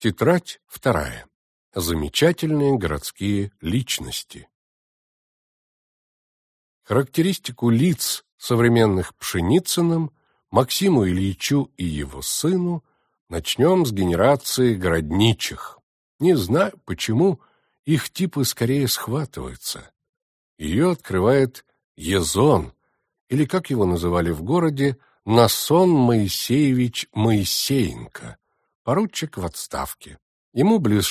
Тетрадь 2. Замечательные городские личности. Характеристику лиц, современных Пшеницыным, Максиму Ильичу и его сыну, начнем с генерации городничих. Не знаю, почему их типы скорее схватываются. Ее открывает Езон, или, как его называли в городе, Насон Моисеевич Моисеенко, поручик в отставке. Ему близ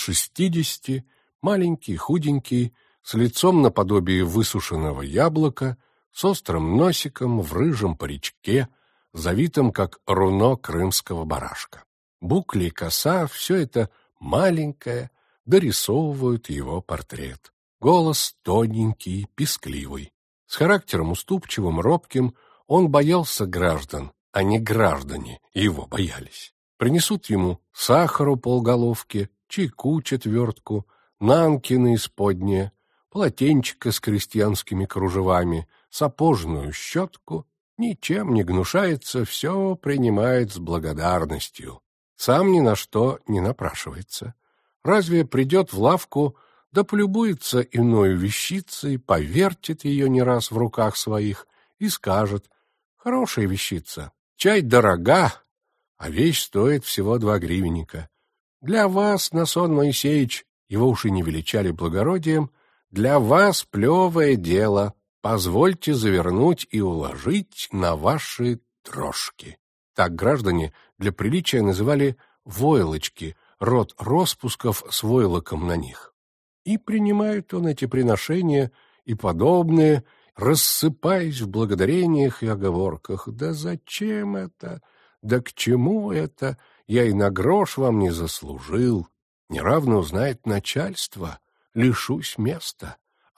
60, маленький, худенький, с лицом наподобие высушенного яблока, с острым носиком, в рыжем паричке, завитым, как руно крымского барашка. Букли и коса — все это маленькое, дорисовывают его портрет. Голос тоненький, пискливый. С характером уступчивым, робким, он боялся граждан, а не граждане его боялись. Принесут ему сахару полголовки, чайку четвертку, нанкины исподние, полотенчика с крестьянскими кружевами, сапожную щетку. Ничем не гнушается, все принимает с благодарностью. Сам ни на что не напрашивается. Разве придет в лавку, да полюбуется иною вещицей, повертит ее не раз в руках своих и скажет: «Хорошая вещица, чай дорога, а вещь стоит всего 2 гривенника. Для вас, Насон Моисеевич, его уж и не величали благородием, для вас плевое дело, позвольте завернуть и уложить на ваши трошки». Так граждане для приличия называли войлочки, род роспусков с войлоком на них. И принимает он эти приношения и подобные, рассыпаясь в благодарениях и оговорках. «Да зачем это? Да к чему это? Я и на грош вам не заслужил. Неравно узнает начальство, лишусь места.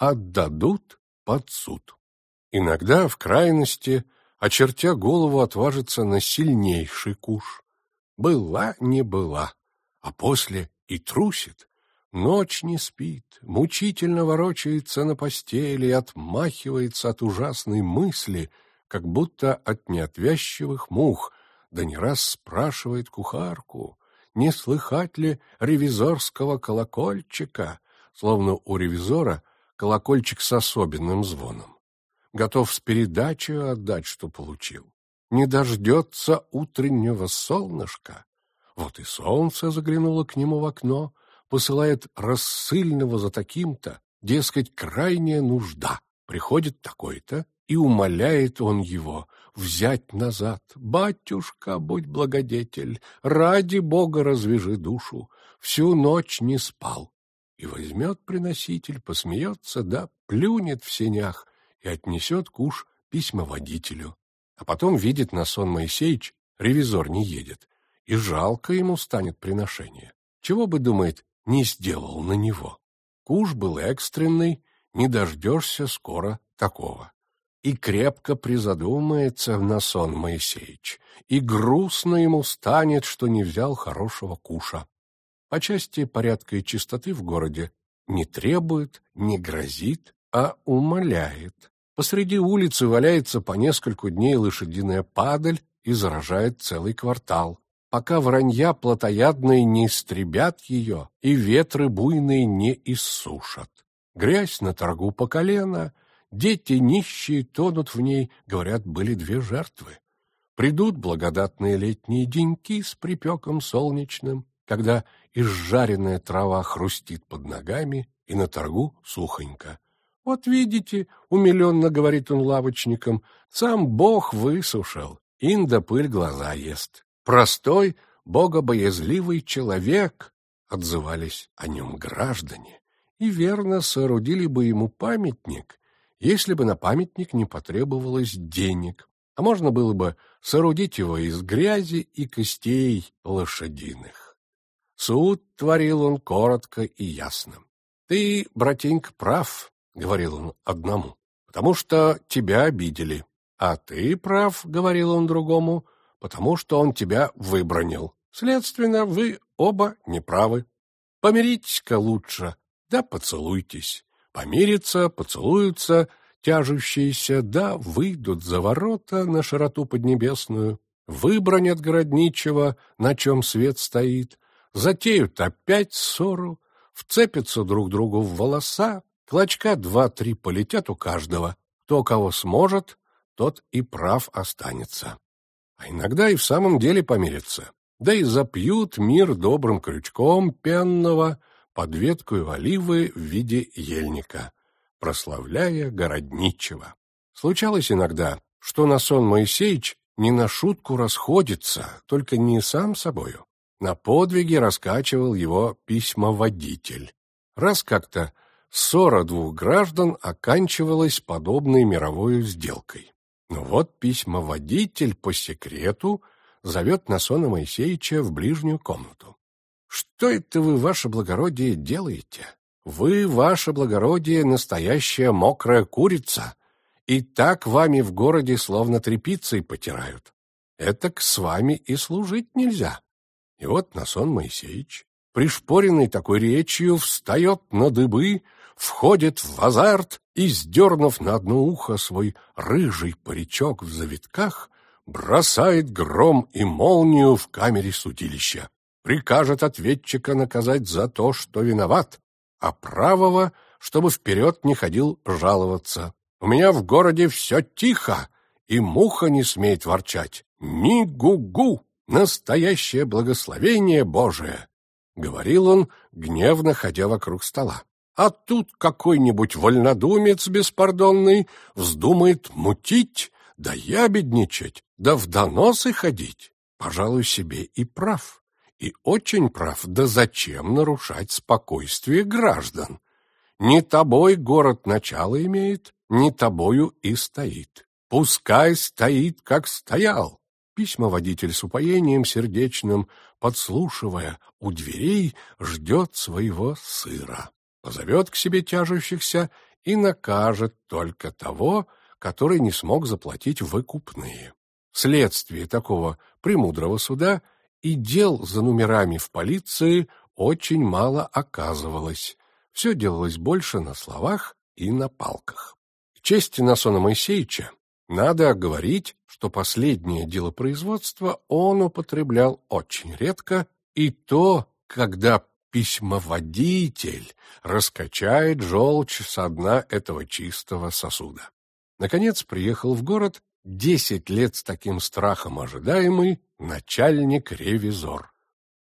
Отдадут под суд». Иногда в крайности, очертя голову, отважится на сильнейший куш. Была не была, а после и трусит. Ночь не спит, мучительно ворочается на постели и отмахивается от ужасной мысли, как будто от неотвязчивых мух, да не раз спрашивает кухарку, не слыхать ли ревизорского колокольчика, словно у ревизора колокольчик с особенным звоном. Готов с передачей отдать, что получил. Не дождется утреннего солнышка. Вот и солнце заглянуло к нему в окно, посылает рассыльного за таким-то, дескать, крайняя нужда. Приходит такой-то, и умоляет он его взять назад. «Батюшка, будь благодетель, ради Бога развяжи душу, всю ночь не спал». И возьмет приноситель, посмеется, да плюнет в сенях и отнесет куш письмоводителю. А потом видит Насон Моисеевич, ревизор не едет, и жалко ему станет приношение. Чего бы, думает, не сделал на него. Куш был экстренный, не дождешься скоро такого. И крепко призадумается Насон Моисеевич, и грустно ему станет, что не взял хорошего куша. По части порядка и чистоты в городе не требует, не грозит, а умоляет. Посреди улицы валяется по нескольку дней лошадиная падаль и заражает целый квартал, пока воронья плотоядные не истребят ее и ветры буйные не иссушат. Грязь на торгу по колено, дети нищие тонут в ней, говорят, были 2 жертвы. Придут благодатные летние деньки с припеком солнечным, когда изжаренная трава хрустит под ногами, и на торгу сухонько. «Вот видите, — умиленно говорит он лавочникам, — сам Бог высушил, инда пыль глаза ест. Простой, богобоязливый человек», — отзывались о нем граждане, и верно соорудили бы ему памятник, если бы на памятник не потребовалось денег, а можно было бы соорудить его из грязи и костей лошадиных. Суд творил он коротко и ясно. «Ты, братенька, прав, — говорил он одному, — потому что тебя обидели, а ты прав, — говорил он другому, — потому что он тебя выбранил. Следственно, вы оба неправы. Помиритесь-ка лучше, да поцелуйтесь. Помирятся, поцелуются, тяжущиеся, да выйдут за ворота на широту поднебесную, выбранят городничего, на чем свет стоит, затеют опять ссору, вцепятся друг другу в волоса, клочка 2-3 полетят у каждого. Кто кого сможет, тот и прав останется. А иногда и в самом деле помирятся, да и запьют мир добрым крючком пенного под веткою оливы в виде ельника, прославляя Городничего. Случалось иногда, что Насон Моисеич не на шутку расходится, только не сам собою. На подвиге раскачивал его письмоводитель. Раз как-то ссора 2 граждан оканчивалась подобной мировой сделкой. Но вот письмоводитель по секрету зовет Насона Моисеича в ближнюю комнату. «Что это вы, ваше благородие, делаете? Вы, ваше благородие, настоящая мокрая курица, и так вами в городе словно тряпицей потирают. Этак с вами и служить нельзя». И вот Насон Моисеич, пришпоренный такой речью, встает на дыбы, входит в азарт и, сдернув на одно ухо свой рыжий паричок в завитках, бросает гром и молнию в камере судилища, прикажет ответчика наказать за то, что виноват, а правого, чтобы вперед не ходил жаловаться. «У меня в городе все тихо, и муха не смеет ворчать. Ни гу-гу! Настоящее благословение Божие!» — говорил он, гневно ходя вокруг стола. А тут какой-нибудь вольнодумец беспардонный вздумает мутить, да ябедничать, да в доносы ходить. Пожалуй, себе и прав. И очень прав, да зачем нарушать спокойствие граждан? Не тобой город начало имеет, не тобою и стоит. Пускай стоит, как стоял. Письмоводитель с упоением сердечным, подслушивая у дверей, ждет своего сыра. Позовет к себе тяжущихся и накажет только того, который не смог заплатить выкупные. Вследствие такого премудрого суда и дел за номерами в полиции очень мало оказывалось. Все делалось больше на словах и на палках. К чести Насона Моисеича надо оговорить, что последнее делопроизводство он употреблял очень редко, и то, когда письмоводитель раскачает желчь со дна этого чистого сосуда. Наконец приехал в город 10 лет с таким страхом ожидаемый начальник-ревизор.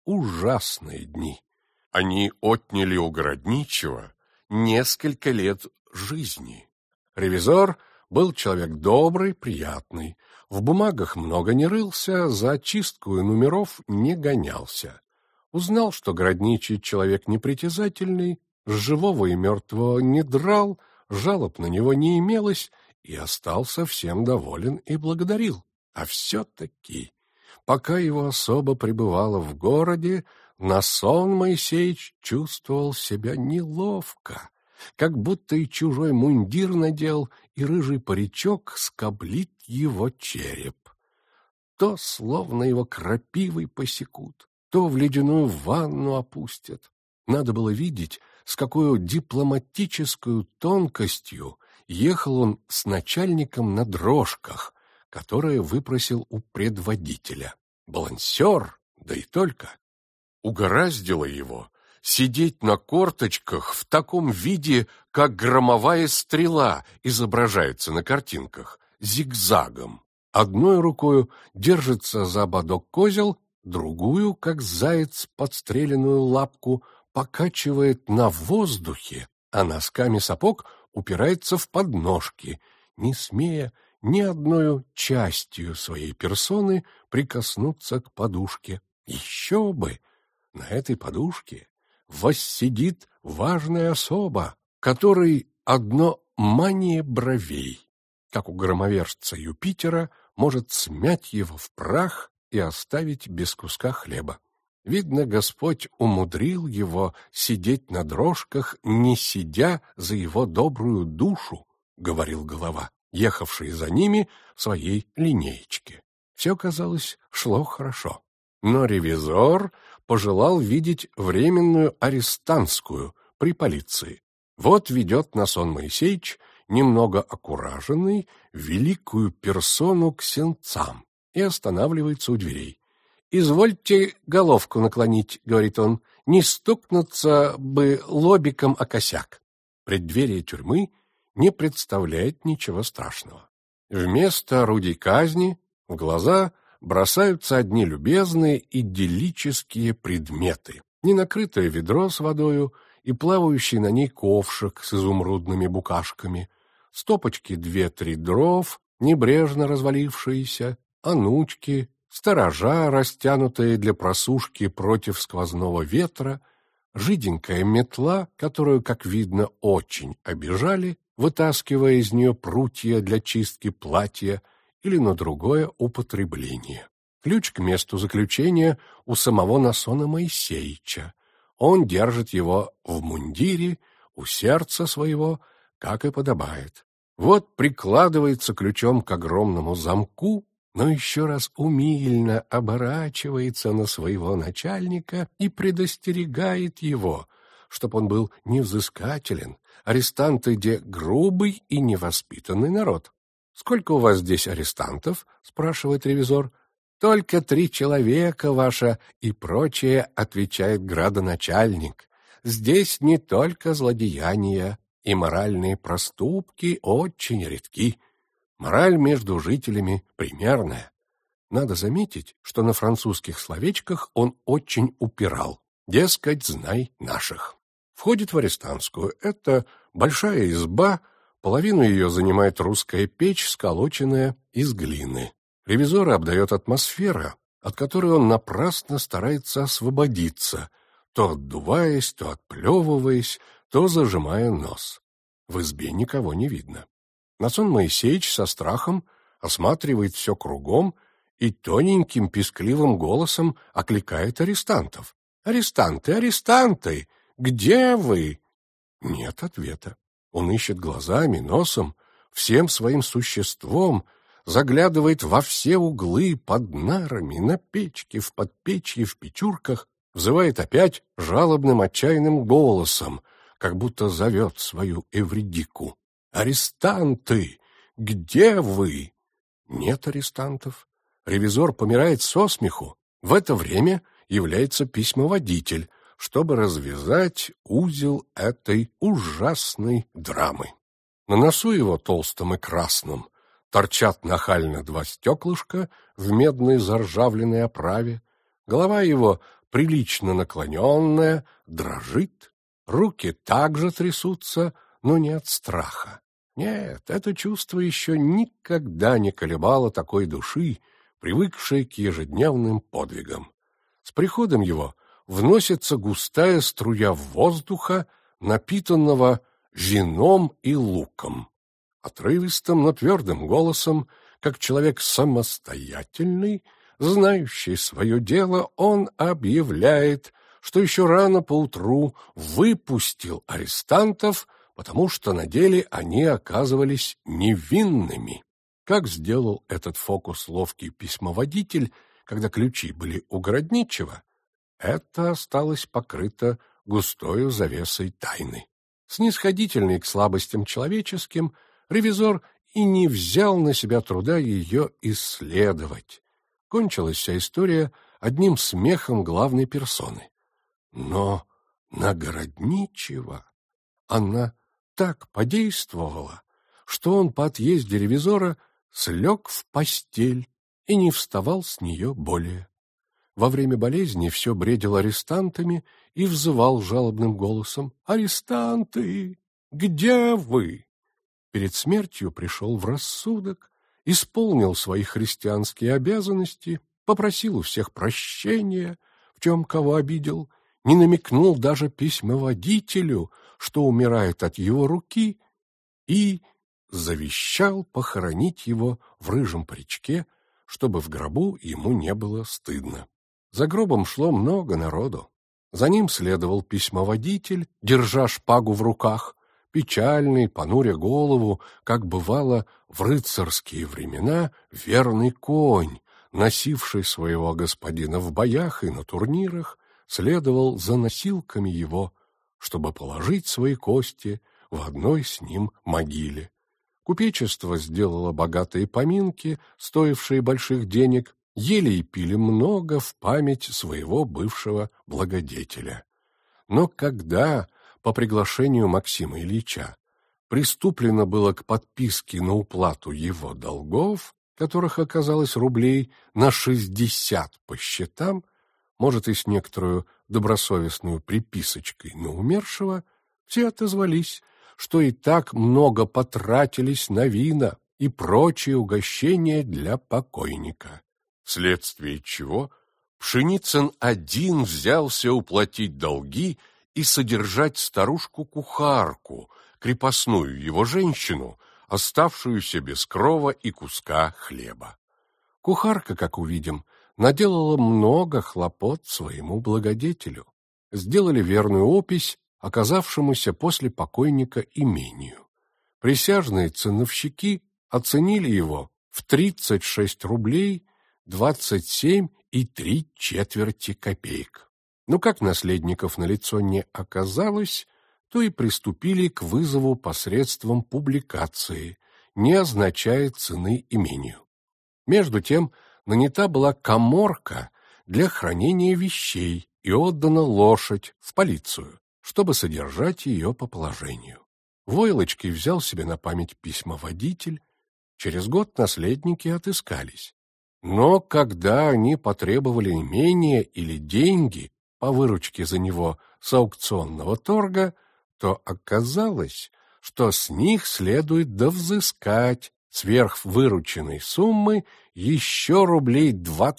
Ужасные дни. Они отняли у Городничего несколько лет жизни. Ревизор был человек добрый, приятный, в бумагах много не рылся, за очисткою номеров не гонялся. Узнал, что Городничий человек непритязательный, с живого и мертвого не драл, жалоб на него не имелось, и остался всем доволен и благодарил. А все-таки, пока его особо пребывала в городе, Насон Моисеич чувствовал себя неловко, как будто и чужой мундир надел, и рыжий паричок скоблит его череп. То словно его крапивой посекут, то в ледяную ванну опустят. Надо было видеть, с какой дипломатической тонкостью ехал он с начальником на дрожках, которые выпросил у предводителя. Балансер, да и только. Угораздило его сидеть на корточках в таком виде, как громовая стрела изображается на картинках, зигзагом. Одной рукою держится за ободок козел, другую, как заяц подстреленную лапку, покачивает на воздухе, а носками сапог упирается в подножки, не смея ни одной частью своей персоны прикоснуться к подушке. Еще бы! На этой подушке воссидит важная особа, которой одно мание бровей, как у громовержца Юпитера, может смять его в прах и оставить без куска хлеба. Видно, Господь умудрил его сидеть на дрожках, не сидя за его добрую душу, — говорил голова, ехавший за ними в своей линеечке. Все, казалось, шло хорошо. Но ревизор пожелал видеть временную арестантскую при полиции. Вот ведет Насон Моисеич, немного окураженный, великую персону к сенцам и останавливается у дверей. «Извольте головку наклонить», — говорит он, — «не стукнуться бы лобиком о косяк». Преддверие тюрьмы не представляет ничего страшного. Вместо орудий казни в глаза бросаются одни любезные идиллические предметы. Ненакрытое ведро с водою и плавающий на ней ковшик с изумрудными букашками, стопочки 2-3 дров, небрежно развалившиеся, анучки, сторожа, растянутые для просушки против сквозного ветра, жиденькая метла, которую, как видно, очень обижали, вытаскивая из нее прутья для чистки платья или на другое употребление. Ключ к месту заключения у самого Насона Моисеича. Он держит его в мундире, у сердца своего, как и подобает. Вот прикладывается ключом к огромному замку, но еще раз умильно оборачивается на своего начальника и предостерегает его, чтоб он был невзыскателен, арестанты де грубый и невоспитанный народ. «Сколько у вас здесь арестантов?» — спрашивает ревизор. «Только 3 человека, ваша, и прочее», — отвечает градоначальник. «Здесь не только злодеяния и моральные проступки очень редки. Мораль между жителями примерная». Надо заметить, что на французских словечках он очень упирал. Дескать, знай наших. Входит в арестантскую. Это большая изба, половину ее занимает русская печь, сколоченная из глины. Ревизора обдает атмосфера, от которой он напрасно старается освободиться, то отдуваясь, то отплевываясь, то зажимая нос. В избе никого не видно. Насон Моисеич со страхом осматривает все кругом и тоненьким пискливым голосом окликает арестантов. «Арестанты, арестанты! Где вы?» Нет ответа. Он ищет глазами, носом, всем своим существом, заглядывает во все углы, под нарами, на печке, в подпечье, в печурках, взывает опять жалобным отчаянным голосом, как будто зовет свою Эвридику. «Арестанты! Где вы?» Нет арестантов. Ревизор помирает со смеху. В это время является письмоводитель, чтобы развязать узел этой ужасной драмы. На носу его толстом и красном торчат нахально 2 стеклышка в медной заржавленной оправе, голова его прилично наклоненная, дрожит, руки также трясутся, но не от страха. Нет, это чувство еще никогда не колебало такой души, привыкшей к ежедневным подвигам. С приходом его вносится густая струя воздуха, напитанного вином и луком. Отрывистым, но твердым голосом, как человек самостоятельный, знающий свое дело, он объявляет, что еще рано поутру выпустил арестантов, потому что на деле они оказывались невинными. Как сделал этот фокус ловкий письмоводитель, когда ключи были у Городничего, это осталось покрыто густою завесой тайны. Снисходительный к слабостям человеческим, ревизор и не взял на себя труда ее исследовать. Кончилась вся история одним смехом главной персоны. Но на Городничего она так подействовала, что он по отъезде ревизора слег в постель и не вставал с нее более. Во время болезни все бредил арестантами и взывал жалобным голосом: «Арестанты, где вы?» Перед смертью пришел в рассудок, исполнил свои христианские обязанности, попросил у всех прощения, в чем кого обидел, не намекнул даже письмоводителю, что умирает от его руки, и завещал похоронить его в рыжем паричке, чтобы в гробу ему не было стыдно. За гробом шло много народу. За ним следовал письмоводитель, держа шпагу в руках, печальный, понуря голову, как бывало в рыцарские времена, верный конь, носивший своего господина в боях и на турнирах, следовал за носилками его, чтобы положить свои кости в одной с ним могиле. Купечество сделало богатые поминки, стоившие больших денег, ели и пили много в память своего бывшего благодетеля. Но когда, по приглашению Максима Ильича, приступлено было к подписке на уплату его долгов, которых оказалось рублей на 60 по счетам, может, и с некоторую добросовестную приписочкой на умершего, все отозвались, что и так много потратились на вина и прочие угощения для покойника. Вследствие чего Пшеницын один взялся уплатить долги и содержать старушку-кухарку, крепостную его женщину, оставшуюся без крова и куска хлеба. Кухарка, как увидим, наделала много хлопот своему благодетелю. Сделали верную опись оказавшемуся после покойника имению. Присяжные ценовщики оценили его в 36 рублей 27,3 копеек. Но как наследников налицо не оказалось, то и приступили к вызову посредством публикации, не означая цены имению. Между тем нанята была каморка для хранения вещей и отдана лошадь в полицию, чтобы содержать ее по положению. Войлочкой взял себе на память письмоводитель. Через год наследники отыскались. Но когда они потребовали имение или деньги по выручке за него с аукционного торга, то оказалось, что с них следует довзыскать сверх вырученной суммы еще рублей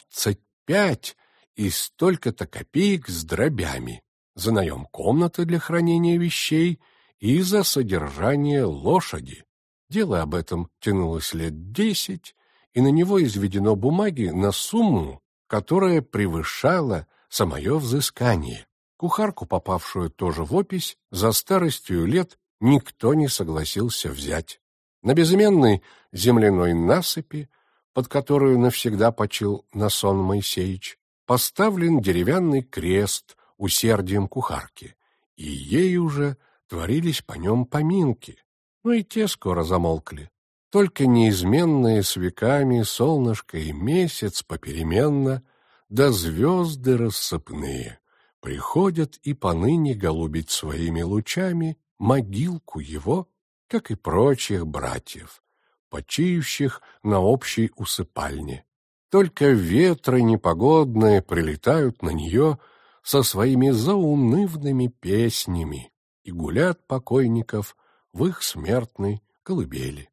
25 и столько-то копеек с дробями за наем комнаты для хранения вещей и за содержание лошади. Дело об этом тянулось лет 10, и на него изведено бумаги на сумму, которая превышала самое взыскание. Кухарку, попавшую тоже в опись, за старостью лет никто не согласился взять. На безыменной земляной насыпи, под которую навсегда почил Насон Моисеич, поставлен деревянный крест усердием кухарки, и ей уже творились по нем поминки, но и те скоро замолкли. Только неизменные с веками солнышко и месяц попеременно, да звезды рассыпные, приходят и поныне голубить своими лучами могилку его, как и прочих братьев, почиющих на общей усыпальне. Только ветры непогодные прилетают на нее со своими заунывными песнями и гулят покойников в их смертной колыбели.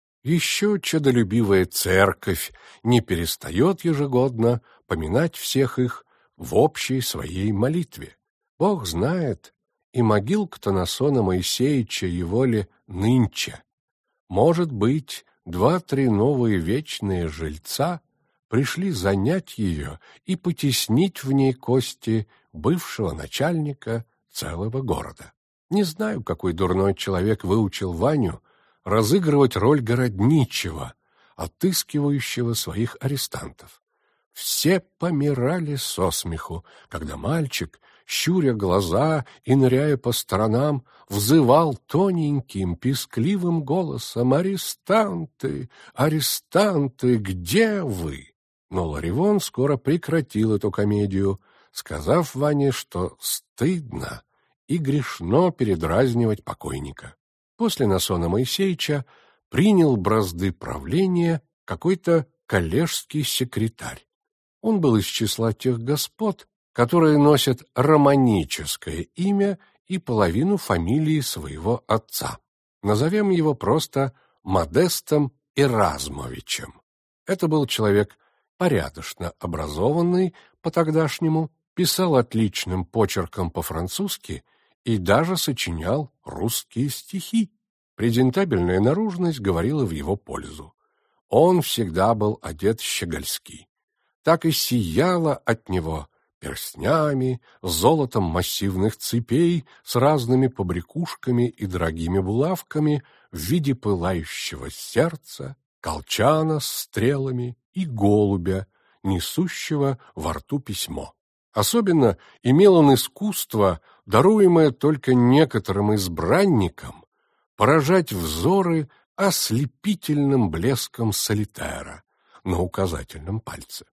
Еще чадолюбивая церковь не перестает ежегодно поминать всех их в общей своей молитве. Бог знает, и могилка-то Насона Моисеича его ли нынче. Может быть, 2-3 новые вечные жильца пришли занять ее и потеснить в ней кости бывшего начальника целого города. Не знаю, какой дурной человек выучил Ваню разыгрывать роль городничего, отыскивающего своих арестантов. Все помирали со смеху, когда мальчик, щуря глаза и ныряя по сторонам, взывал тоненьким, пискливым голосом: «Арестанты! Арестанты! Где вы?» Но Ларивон скоро прекратил эту комедию, сказав Ване, что стыдно и грешно передразнивать покойника. После Насона Моисеича принял бразды правления какой-то коллежский секретарь. Он был из числа тех господ, которые носят романическое имя и половину фамилии своего отца. Назовем его просто Модестом Эразмовичем. Это был человек порядочно образованный по-тогдашнему, писал отличным почерком по-французски и даже сочинял русские стихи. Презентабельная наружность говорила в его пользу. Он всегда был одет щегольски. Так и сияло от него перстнями, золотом массивных цепей с разными побрякушками и дорогими булавками в виде пылающего сердца, колчана с стрелами и голубя, несущего во рту письмо. Особенно имел он искусство, даруемое только некоторым избранникам, поражать взоры ослепительным блеском солитера на указательном пальце.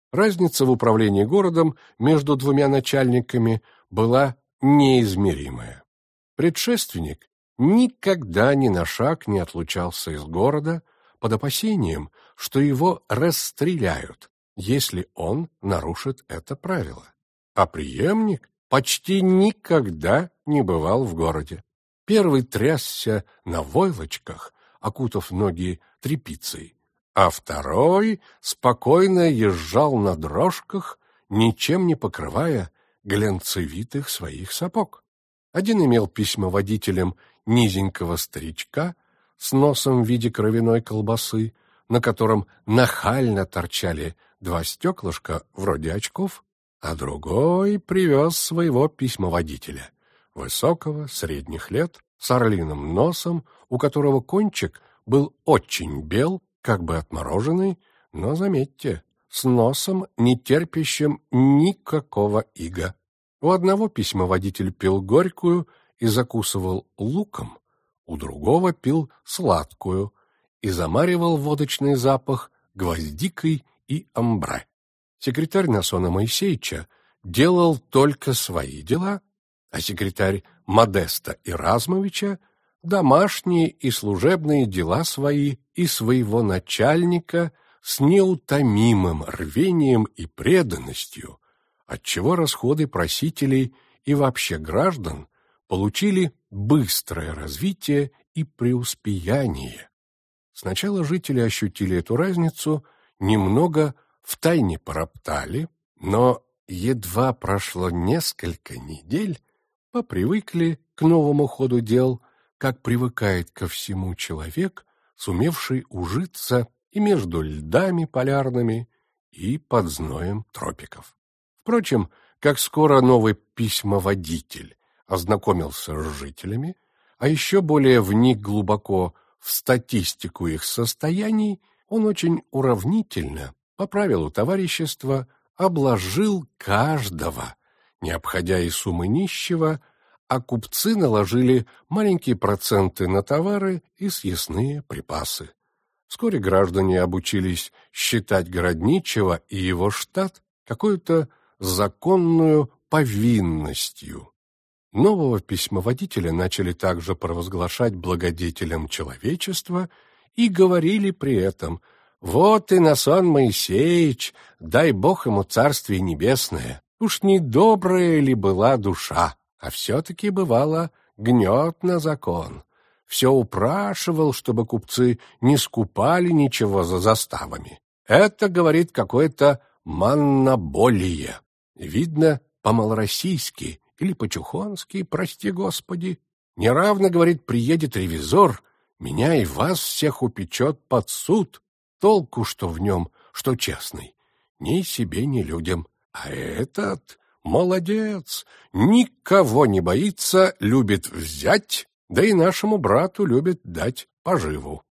Разница в управлении городом между двумя начальниками была неизмеримая. Предшественник никогда ни на шаг не отлучался из города под опасением, что его расстреляют, если он нарушит это правило. А преемник почти никогда не бывал в городе. Первый трясся на войлочках, окутав ноги тряпицей, а второй спокойно езжал на дрожках, ничем не покрывая глянцевитых своих сапог. Один имел письмоводителем низенького старичка с носом в виде кровяной колбасы, на котором нахально торчали два стеклышка вроде очков, а другой привез своего письмоводителя, высокого, средних лет, с орлиным носом, у которого кончик был очень бел, как бы отмороженный, но, заметьте, с носом, не терпящим никакого ига. У одного письмоводитель пил горькую и закусывал луком, у другого пил сладкую и замаривал водочный запах гвоздикой и амбре. Секретарь Насона Моисеевича делал только свои дела, а секретарь Модеста Иразмовича домашние и служебные дела свои и своего начальника с неутомимым рвением и преданностью, отчего расходы просителей и вообще граждан получили быстрое развитие и преуспеяние. Сначала жители ощутили эту разницу, немного втайне пороптали, но едва прошло несколько недель, попривыкли к новому ходу дел, как привыкает ко всему человек, сумевший ужиться и между льдами полярными, и под зноем тропиков. Впрочем, как скоро новый письмоводитель ознакомился с жителями, а еще более вник глубоко в статистику их состояний, он очень уравнительно, по правилу товарищества, обложил каждого, не обходя и суммы нищего, а купцы наложили маленькие проценты на товары и съестные припасы. Вскоре граждане обучились считать городничего и его штат какой-то законную повинностью. Нового письмоводителя начали также провозглашать благодетелем человечества и говорили при этом: «Вот и Насон Моисеич, дай Бог ему царствие небесное, уж не добрая ли была душа, а все-таки, бывало, гнет на закон. Все упрашивал, чтобы купцы не скупали ничего за заставами. Это, говорит, какое-то манноболие. Видно, по-малороссийски или по-чухонски, прости господи. Неравно, говорит, приедет ревизор, меня и вас всех упечет под суд. Толку, что в нем, что честный, ни себе, ни людям. А этот молодец, никого не боится, любит взять, да и нашему брату любит дать поживу».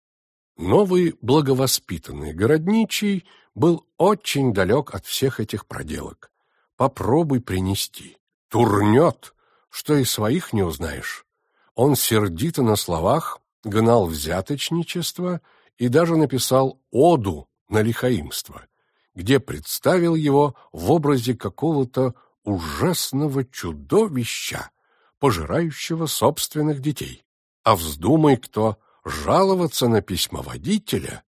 Новый благовоспитанный городничий был очень далек от всех этих проделок. Попробуй принести. Турнет, что и своих не узнаешь. Он сердито на словах гнал взяточничество и даже написал оду на лихаимство, где представил его в образе какого-то ужасного чудовища, пожирающего собственных детей. А вздумай кто жаловаться на письмоводителя,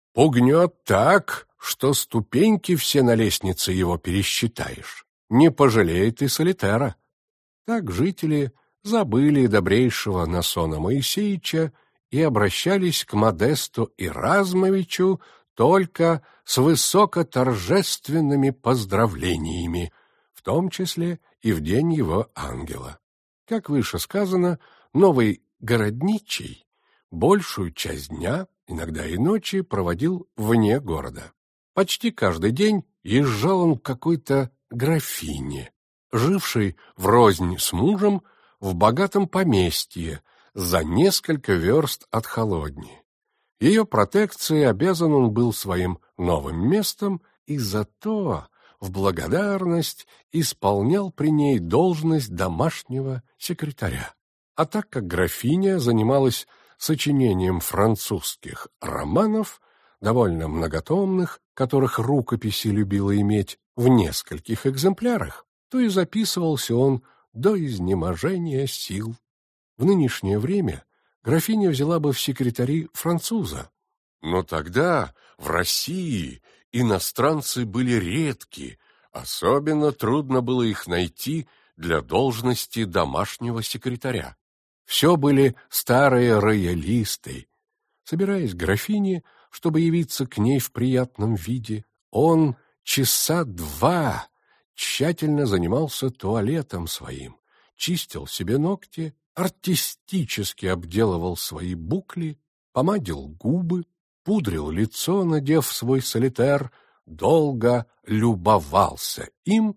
пугнет так, что ступеньки все на лестнице его пересчитаешь. Не пожалеет и солитера. Так жители забыли добрейшего Насона Моисеевича и обращались к Модесту Иразмовичу только с высокоторжественными поздравлениями, в том числе и в день его ангела. Как выше сказано, новый городничий большую часть дня, иногда и ночи, проводил вне города. Почти каждый день езжал он к какой-то графине, жившей врознь с мужем в богатом поместье за несколько верст от Холодни. Ее протекции обязан он был своим новым местом и зато в благодарность исполнял при ней должность домашнего секретаря. А так как графиня занималась сочинением французских романов, довольно многотомных, которых рукописи любила иметь в нескольких экземплярах, то и записывался он до изнеможения сил. В нынешнее время графиня взяла бы в секретари француза. Но тогда в России иностранцы были редки, особенно трудно было их найти для должности домашнего секретаря. Все были старые роялисты. Собираясь к графине, чтобы явиться к ней в приятном виде, он часа два тщательно занимался туалетом своим, чистил себе ногти, артистически обделывал свои букли, помадил губы, пудрил лицо, надев свой солитер, долго любовался им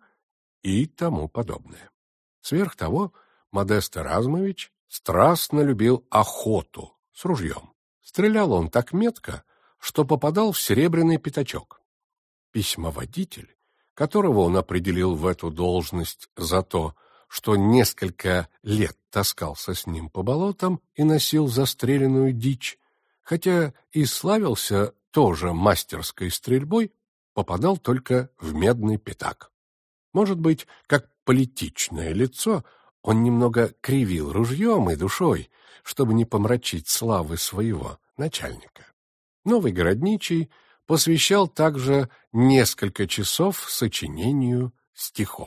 и тому подобное. Сверх того, Модест Эразмович страстно любил охоту с ружьем. Стрелял он так метко, что попадал в серебряный пятачок. Письмоводитель, которого он определил в эту должность за то, что несколько лет таскался с ним по болотам и носил застреленную дичь, хотя и славился тоже мастерской стрельбой, попадал только в медный пятак. Может быть, как политичное лицо, он немного кривил ружьем и душой, чтобы не помрачить славы своего начальника. Новый городничий посвящал также несколько часов сочинению стихов.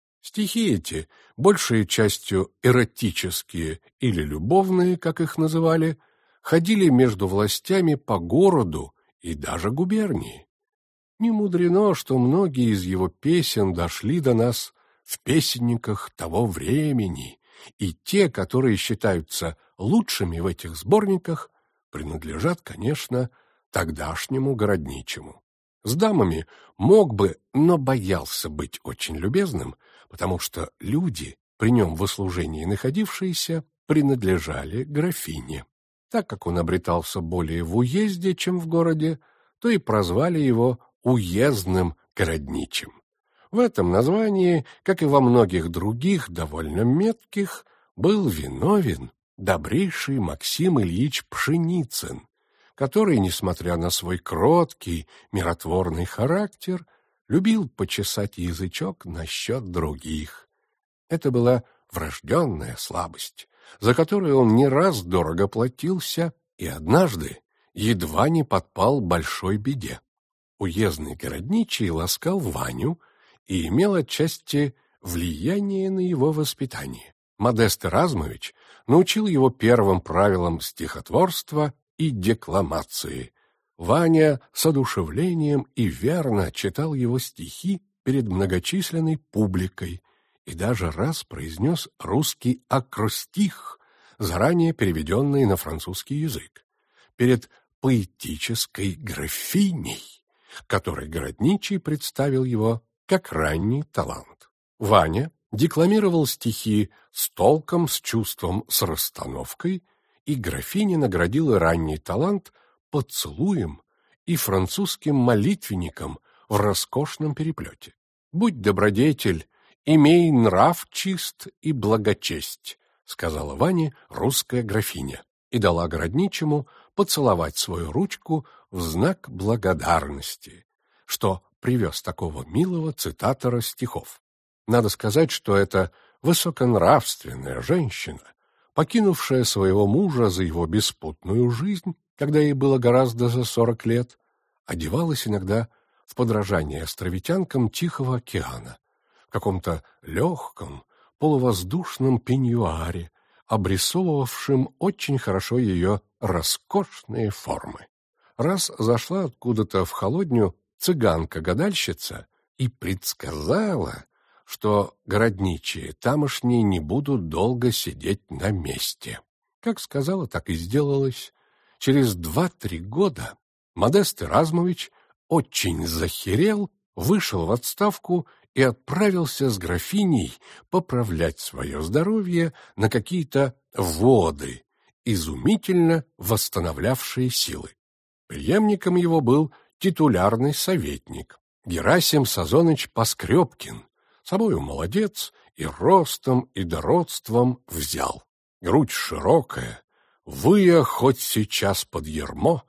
Стихи эти, большей частью эротические или любовные, как их называли, ходили между властями по городу и даже губернии. Не мудрено, что многие из его песен дошли до нас в песенниках того времени, и те, которые считаются лучшими в этих сборниках, принадлежат, конечно, тогдашнему городничему. С дамами мог бы, но боялся быть очень любезным, потому что люди, при нем в услужении находившиеся, принадлежали графине. Так как он обретался более в уезде, чем в городе, то и прозвали его уездным городничим. В этом названии, как и во многих других довольно метких, был виновен добрейший Максим Ильич Пшеницын, который, несмотря на свой кроткий, миротворный характер, любил почесать язычок насчет других. Это была врожденная слабость, за которую он не раз дорого платился и однажды едва не подпал большой беде. Уездный городничий ласкал Ваню и имел отчасти влияние на его воспитание. Модест Эразмович научил его первым правилам стихотворства и декламации. Ваня с одушевлением и верно читал его стихи перед многочисленной публикой и даже раз произнес русский акростих, заранее переведенный на французский язык, перед поэтической графиней, которой городничий представил его как ранний талант. Ваня декламировал стихи с толком, с чувством, с расстановкой, и графиня наградила ранний талант поцелуем и французским молитвенником в роскошном переплете. «Будь добродетель, имей нрав чист и благочесть», — сказала Ване русская графиня и дала городничему поцеловать свою ручку в знак благодарности, что привез такого милого цитатора стихов. Надо сказать, что эта высоконравственная женщина, покинувшая своего мужа за его беспутную жизнь, когда ей было гораздо за 40 лет, одевалась иногда в подражание островитянкам Тихого океана, в каком-то легком, полувоздушном пеньюаре, обрисовывавшем очень хорошо ее роскошные формы. Раз зашла откуда-то в холодню цыганка-гадальщица и предсказала, что городничие тамошние не будут долго сидеть на месте. Как сказала, так и сделалось. Через 2-3 года Модест Эразмович очень захерел, вышел в отставку и отправился с графиней поправлять свое здоровье на какие-то воды, изумительно восстановлявшие силы. Преемником его был титулярный советник Герасим Сазоныч Поскребкин, собою молодец, и ростом, и дородством взял. Грудь широкая, выя хоть сейчас под ярмо,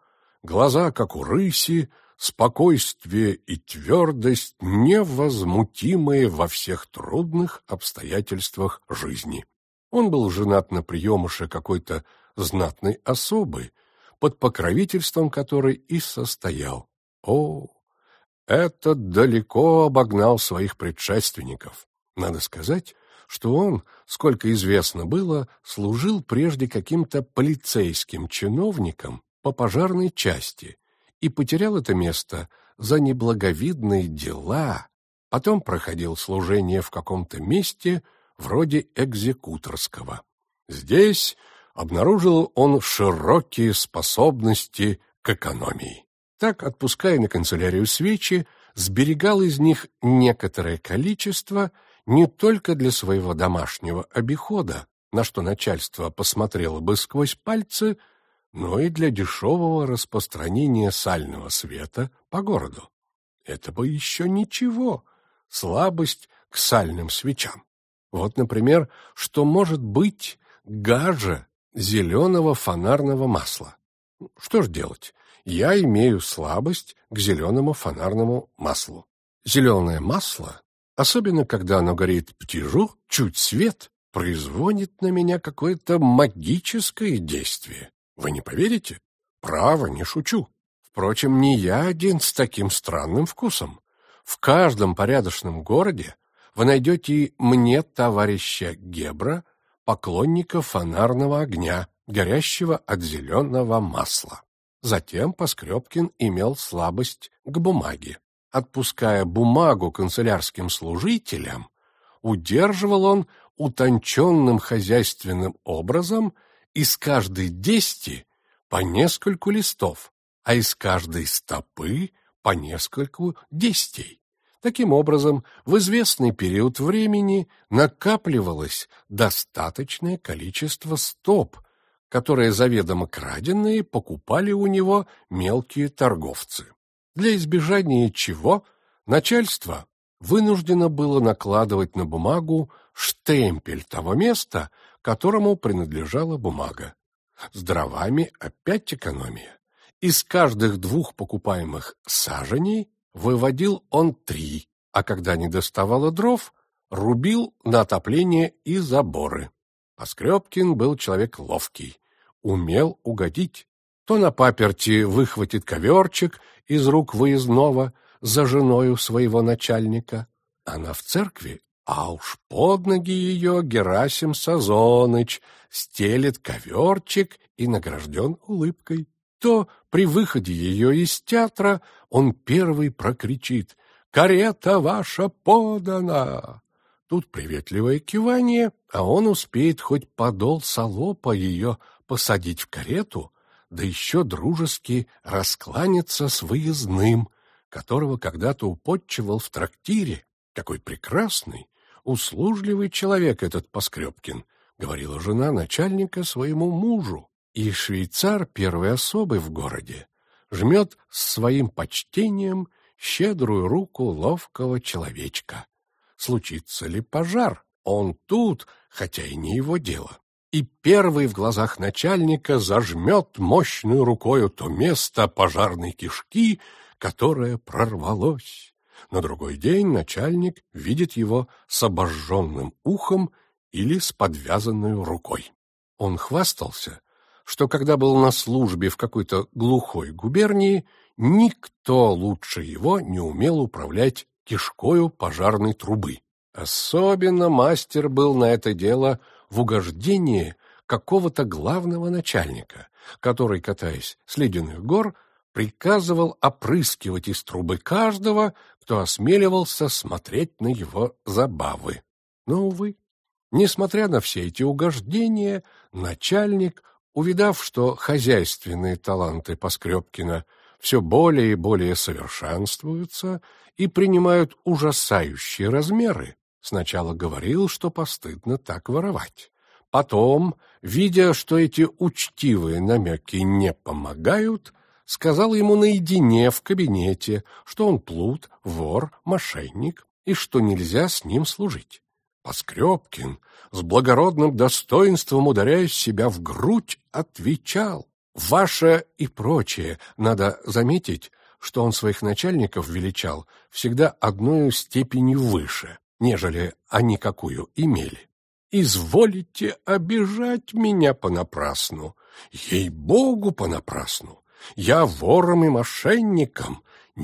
глаза, как у рыси, спокойствие и твердость, невозмутимые во всех трудных обстоятельствах жизни. Он был женат на приемыше какой-то знатной особы, под покровительством которой и состоял. О, этот далеко обогнал своих предшественников. Надо сказать, что он, сколько известно было, служил прежде каким-то полицейским чиновником по пожарной части и потерял это место за неблаговидные дела, потом проходил служение в каком-то месте вроде экзекуторского. Здесь обнаружил он широкие способности к экономии. Так, отпуская на канцелярию свечи, сберегал из них некоторое количество не только для своего домашнего обихода, на что начальство посмотрело бы сквозь пальцы, но и для дешевого распространения сального света по городу. Это бы еще ничего, слабость к сальным свечам. Вот, например, что может быть гаже зеленого фонарного масла. Что ж делать? Я имею слабость к зеленому фонарному маслу. Зеленое масло, особенно когда оно горит птижу, чуть свет, производит на меня какое-то магическое действие. Вы не поверите? Право, не шучу. Впрочем, не я один с таким странным вкусом. В каждом порядочном городе вы найдете мне товарища Гебра, поклонника фонарного огня, горящего от зеленого масла. Затем Поскребкин имел слабость к бумаге. Отпуская бумагу канцелярским служителям, удерживал он утонченным хозяйственным образом из каждой десяти по нескольку листов, а из каждой стопы по нескольку десятей. Таким образом, в известный период времени накапливалось достаточное количество стоп, которые заведомо краденные покупали у него мелкие торговцы. Для избежания чего начальство вынуждено было накладывать на бумагу штемпель того места, которому принадлежала бумага. С дровами опять экономия. Из каждых 2 покупаемых саженей выводил он 3, а когда не доставало дров, рубил на отопление и заборы. Поскребкин был человек ловкий, умел угодить. То на паперти выхватит коверчик из рук выездного за женою своего начальника. Она в церкви, а уж под ноги ее Герасим Сазоныч стелет коверчик и награжден улыбкой. То при выходе ее из театра он первый прокричит: «Карета ваша подана!» Тут приветливое кивание, а он успеет хоть подол салопа ее посадить в карету, да еще дружески раскланяться с выездным, которого когда-то употчевал в трактире. Какой прекрасный, услужливый человек этот Поскребкин, говорила жена начальника своему мужу. И швейцар первой особы в городе жмет с своим почтением щедрую руку ловкого человечка. Случится ли пожар, он тут, хотя и не его дело. И первый в глазах начальника зажмет мощную рукою то место пожарной кишки, которое прорвалось. На другой день начальник видит его с обожженным ухом или с подвязанной рукой. Он хвастался, что когда был на службе в какой-то глухой губернии, никто лучше его не умел управлять кишкою пожарной трубы. Особенно мастер был на это дело в угождении какого-то главного начальника, который, катаясь с ледяных гор, приказывал опрыскивать из трубы каждого, кто осмеливался смотреть на его забавы. Но, увы, несмотря на все эти угождения, начальник, увидав, что хозяйственные таланты Поскребкина все более и более совершенствуются и принимают ужасающие размеры, сначала говорил, что постыдно так воровать. Потом, видя, что эти учтивые намеки не помогают, сказал ему наедине в кабинете, что он плут, вор, мошенник и что нельзя с ним служить. Поскребкин, с благородным достоинством ударяя себя в грудь, отвечал: Ваше и прочее. Надо заметить, что он своих начальников величал всегда одной степенью выше, нежели они какую имели. Изволите обижать меня понапрасну, ей-богу, понапрасну. Я вором и мошенником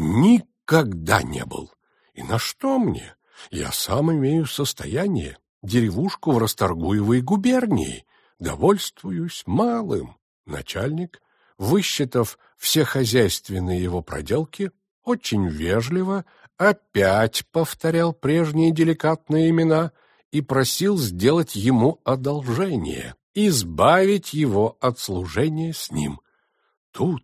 никогда не был. И на что мне? Я сам имею состояние, деревушку в Расторгуевой губернии, довольствуюсь малым. Начальник, высчитав все хозяйственные его проделки, очень вежливо опять повторял прежние деликатные имена и просил сделать ему одолжение, избавить его от служения с ним. Тут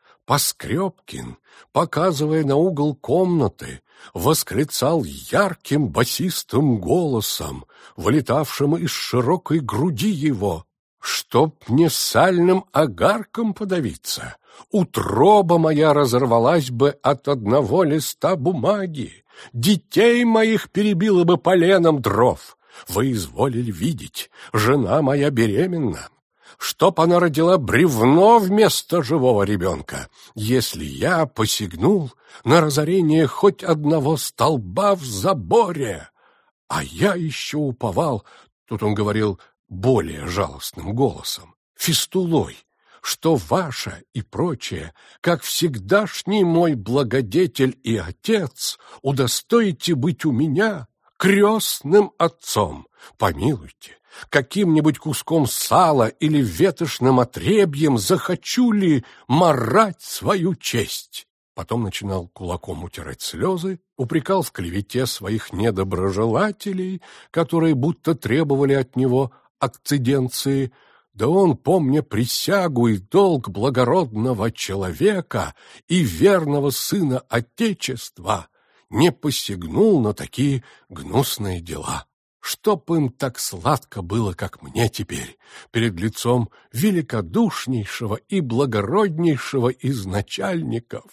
Поскребкин, показывая на угол комнаты, восклицал ярким басистым голосом, вылетавшим из широкой груди его: «Чтоб мне сальным огарком подавиться, утроба моя разорвалась бы от одного листа бумаги, детей моих перебила бы поленом дров. Вы изволили видеть, жена моя беременна. Чтоб она родила бревно вместо живого ребенка, если я посягнул на разорение хоть одного столба в заборе. А я еще уповал, тут он говорил более жалостным голосом, фистулой, что ваше и прочее, как всегдашний мой благодетель и отец, удостоите быть у меня крестным отцом. Помилуйте, каким-нибудь куском сала или ветошным отребьем захочу ли марать свою честь?» Потом начинал кулаком утирать слезы, упрекал в клевете своих недоброжелателей, которые будто требовали от него акциденции. Да он, помня присягу и долг благородного человека и верного сына Отечества, не посягнул на такие гнусные дела. Чтоб им так сладко было, как мне теперь, перед лицом великодушнейшего и благороднейшего из начальников.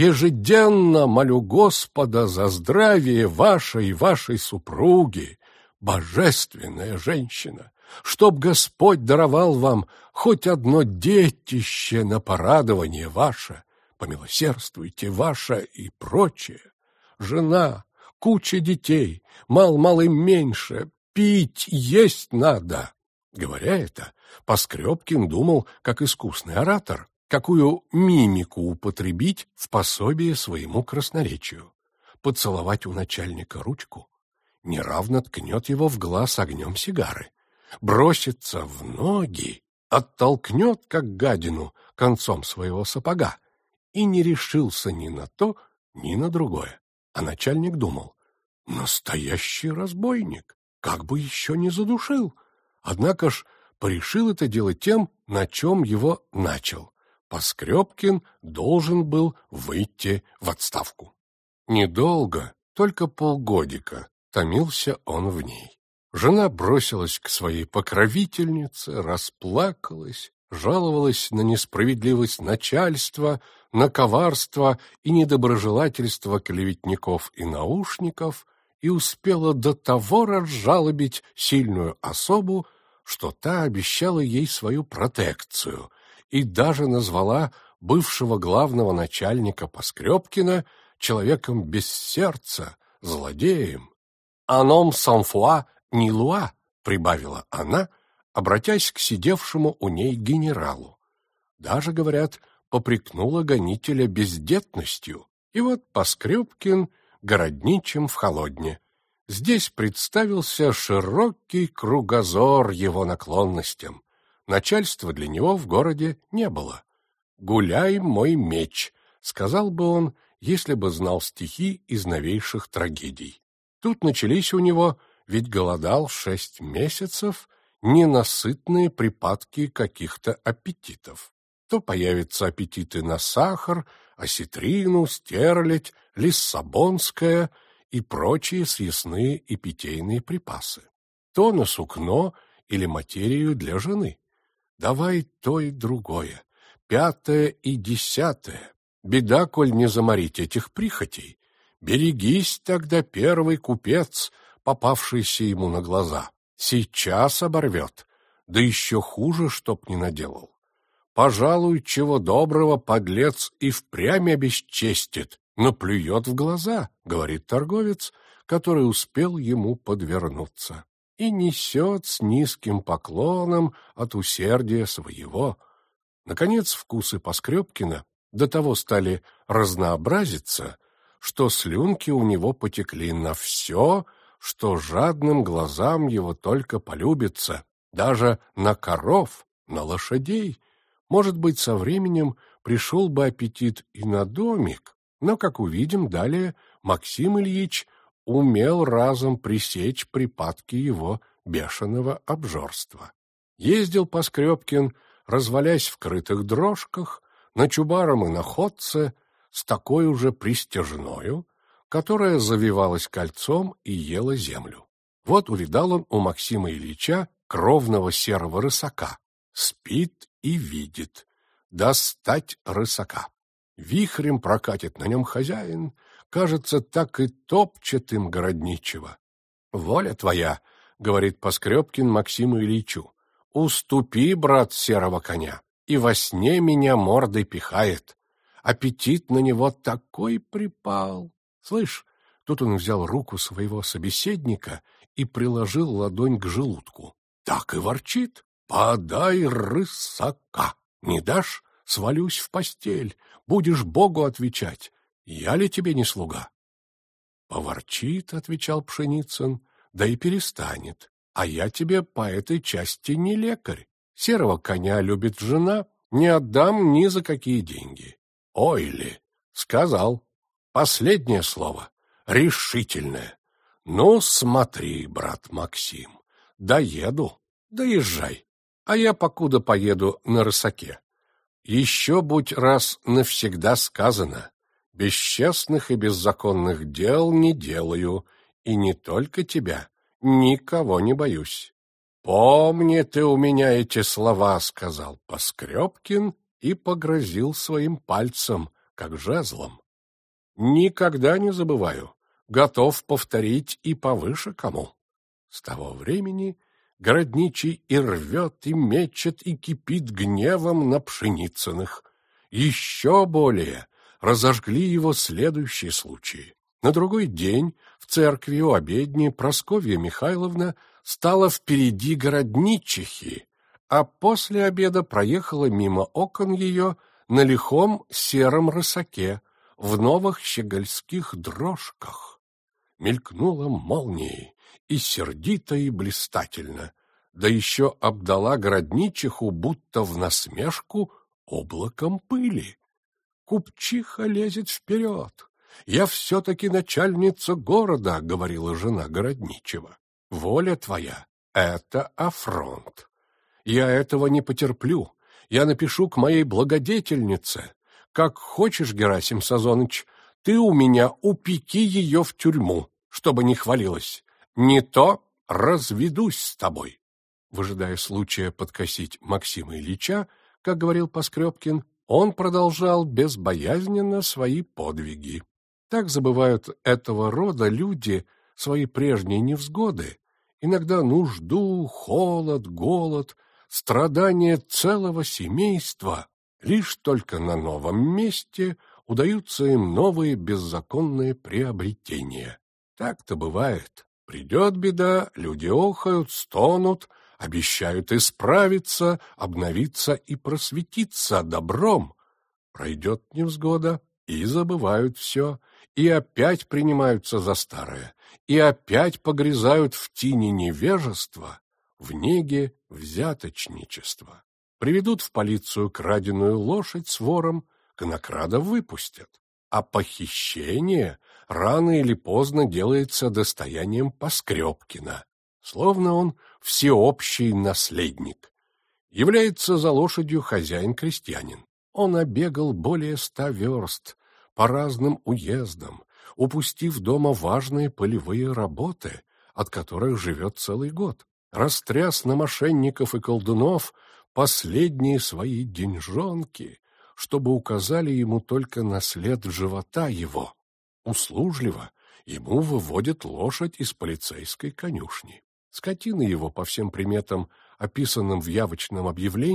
Ежеденно молю Господа за здравие вашей и вашей супруги, божественная женщина, чтоб Господь даровал вам хоть одно детище на порадование ваше, помилосердствуйте ваше и прочее. Жена, куча детей, мал-малый меньше, пить, есть надо. Говоря это, Поскребкин думал, как искусный оратор, какую мимику употребить в пособие своему красноречию. Поцеловать у начальника ручку, неравно ткнет его в глаз огнем сигары, бросится в ноги, оттолкнет, как гадину, концом своего сапога, и не решился ни на то, ни на другое. А начальник думал: настоящий разбойник, как бы еще не задушил. Однако ж порешил это дело тем, на чем его начал. Поскребкин должен был выйти в отставку. Недолго, только полгодика, томился он в ней. Жена бросилась к своей покровительнице, расплакалась, жаловалась на несправедливость начальства, на коварство и недоброжелательство клеветников и наушников и успела до того разжалобить сильную особу, что та обещала ей свою протекцию и даже назвала бывшего главного начальника Поскребкина человеком без сердца, злодеем. «Аном сан-фуа ни луа», — прибавила она, обратясь к сидевшему у ней генералу. Даже, говорят, попрекнула гонителя бездетностью. И вот Поскребкин городничим в Холодне. Здесь представился широкий кругозор его наклонностям. Начальства для него в городе не было. «Гуляй, мой меч», — сказал бы он, если бы знал стихи из новейших трагедий. Тут начались у него, ведь голодал 6 месяцев, ненасытные припадки каких-то аппетитов. То появятся аппетиты на сахар, осетрину, стерлядь, лиссабонское и прочие съестные и питейные припасы. То на сукно или материю для жены. Давай то и другое, 5-е и 10-е. Беда, коль не заморить этих прихотей. Берегись тогда, первый купец, попавшийся ему на глаза. Сейчас оборвет, да еще хуже, чтоб не наделал. Пожалуй, чего доброго, подлец и впрямь обесчестит, но плюет в глаза, говорит торговец, который успел ему подвернуться, и несет с низким поклоном от усердия своего. Наконец, вкусы Поскребкина до того стали разнообразиться, что слюнки у него потекли на все, что жадным глазам его только полюбится, даже на коров, на лошадей. Может быть, со временем пришел бы аппетит и на домик, но, как увидим далее, Максим Ильич умел разом пресечь припадки его бешеного обжорства. Ездил Поскребкин, развалясь в крытых дрожках, на чубаром и на ходце, с такой уже пристяжною, которая завивалась кольцом и ела землю. Вот увидал он у Максима Ильича кровного серого рысака. Спит и видит. Достать рысака. Вихрем прокатит на нем хозяин, кажется, так и топчет им городничего. «Воля твоя», — говорит Поскребкин Максиму Ильичу, — «уступи, брат, серого коня, и во сне меня мордой пихает. Аппетит на него такой припал». Слышь, тут он взял руку своего собеседника и приложил ладонь к желудку. Так и ворчит: «Подай рысака! Не дашь — свалюсь в постель, будешь Богу отвечать. Я ли тебе не слуга?» «Поворчит, — отвечал Пшеницын, — да и перестанет. А я тебе по этой части не лекарь. Серого коня любит жена, не отдам ни за какие деньги». «Ой ли!» — сказал. Последнее слово, решительное. «Ну, смотри, брат Максим, доеду, доезжай, а я покуда поеду на рысаке. Еще будь раз навсегда сказано, бесчестных и беззаконных дел не делаю, и не только тебя, никого не боюсь». «Помни ты у меня эти слова», — сказал Поскребкин и погрозил своим пальцем, как жезлом. «Никогда не забываю, готов повторить и повыше кому». С того времени городничий и рвет, и мечет, и кипит гневом на Пшеницыных. Еще более разожгли его следующие случаи. На другой день в церкви у обедни Прасковья Михайловна стала впереди городничихи, а после обеда проехала мимо окон ее на лихом сером рысаке, в новых щегольских дрожках. Мелькнула молнией, и сердито, и блистательно, да еще обдала городничиху, будто в насмешку, облаком пыли. Купчиха лезет вперед. «Я все-таки начальница города», — говорила жена городничего. «Воля твоя — это афронт. Я этого не потерплю. Я напишу к моей благодетельнице. Как хочешь, Герасим Сазоныч, ты у меня упеки ее в тюрьму, чтобы не хвалилась. Не то разведусь с тобой». Выжидая случая подкосить Максима Ильича, как говорил Поскребкин, он продолжал безбоязненно свои подвиги. Так забывают этого рода люди свои прежние невзгоды, иногда нужду, холод, голод, страдания целого семейства. Лишь только на новом месте удаются им новые беззаконные приобретения. Так-то бывает. Придет беда, люди охают, стонут, обещают исправиться, обновиться и просветиться добром. Пройдет невзгода, и забывают все, и опять принимаются за старое, и опять погрязают в тине невежества, в неге взяточничества. Приведут в полицию краденую лошадь с вором, конокрада выпустят. А похищение рано или поздно делается достоянием Поскребкина, словно он всеобщий наследник. Является за лошадью хозяин-крестьянин. Он обегал более 100 верст по разным уездам, упустив дома важные полевые работы, от которых живет целый год. Растряс на мошенников и колдунов последние свои деньжонки, чтобы указали ему только на след живота его. Услужливо ему выводят лошадь из полицейской конюшни. Скотина его, по всем приметам, описанным в явочном объявлении,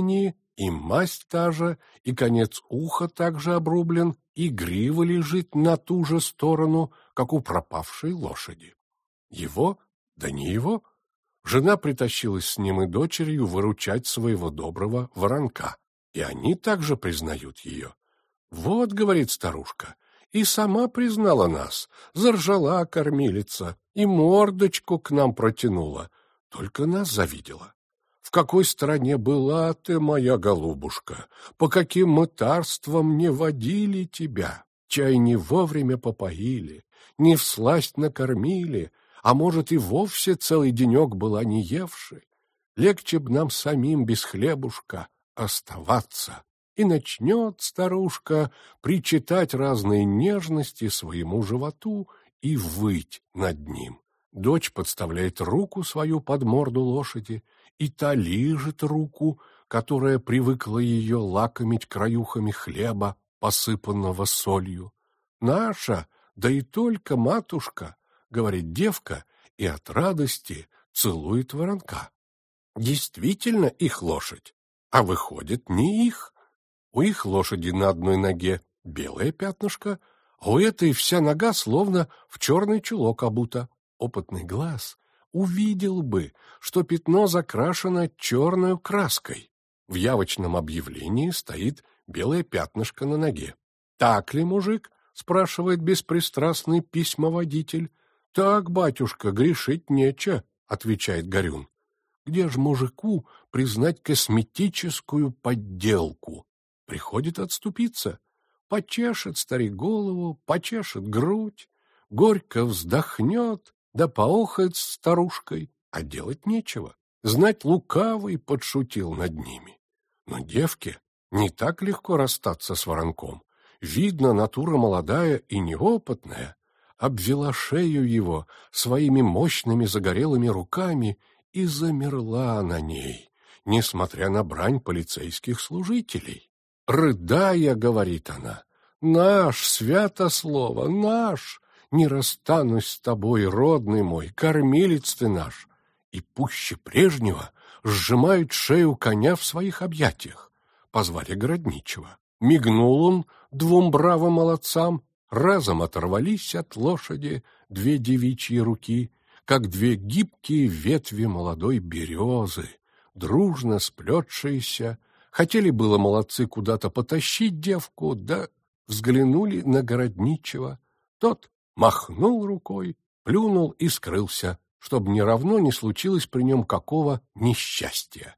и масть та же, и конец уха также обрублен, и грива лежит на ту же сторону, как у пропавшей лошади. Его, да не его. Жена притащилась с ним и дочерью выручать своего доброго воронка, и они также признают ее. «Вот, — говорит старушка, — и сама признала нас, заржала кормилица, и мордочку к нам протянула, только нас завидела. В какой стране была ты, моя голубушка? По каким мытарствам не водили тебя? Чай не вовремя попоили, не всласть накормили, а может, и вовсе целый денек была не евши. Легче б нам самим без хлебушка оставаться». И начнет старушка причитать разные нежности своему животу и выть над ним. Дочь подставляет руку свою под морду лошади, и та лижет руку, которая привыкла ее лакомить краюхами хлеба, посыпанного солью. «Наша, да и только матушка», — говорит девка, и от радости целует воронка. Действительно их лошадь, а выходит, не их. У их лошади на одной ноге белое пятнышко, а у этой вся нога словно в черный чулок обута. Опытный глаз увидел бы, что пятно закрашено черной краской. В явочном объявлении стоит белое пятнышко на ноге. «Так ли, мужик?» — спрашивает беспристрастный письмоводитель. «Так, батюшка, грешить нече», — отвечает Горюн. Где ж мужику признать косметическую подделку? Приходит отступиться. Почешет старик голову, почешет грудь, горько вздохнет, да поохает с старушкой, а делать нечего. Знать, лукавый подшутил над ними. Но девке не так легко расстаться с воронком. Видно, натура молодая и неопытная обвела шею его своими мощными загорелыми руками и замерла на ней, несмотря на брань полицейских служителей. Рыдая, говорит она: «Наш, свято слово, наш! Не расстанусь с тобой, родный мой, кормилец ты наш!» И пуще прежнего сжимают шею коня в своих объятиях. Позвали городничего. Мигнул он двум бравым молодцам, разом оторвались от лошади две девичьи руки, как две гибкие ветви молодой березы, дружно сплетшиеся. Хотели было молодцы куда-то потащить девку, да взглянули на городничего. Тот махнул рукой, плюнул и скрылся, чтобы ни равно не случилось при нем какого несчастья.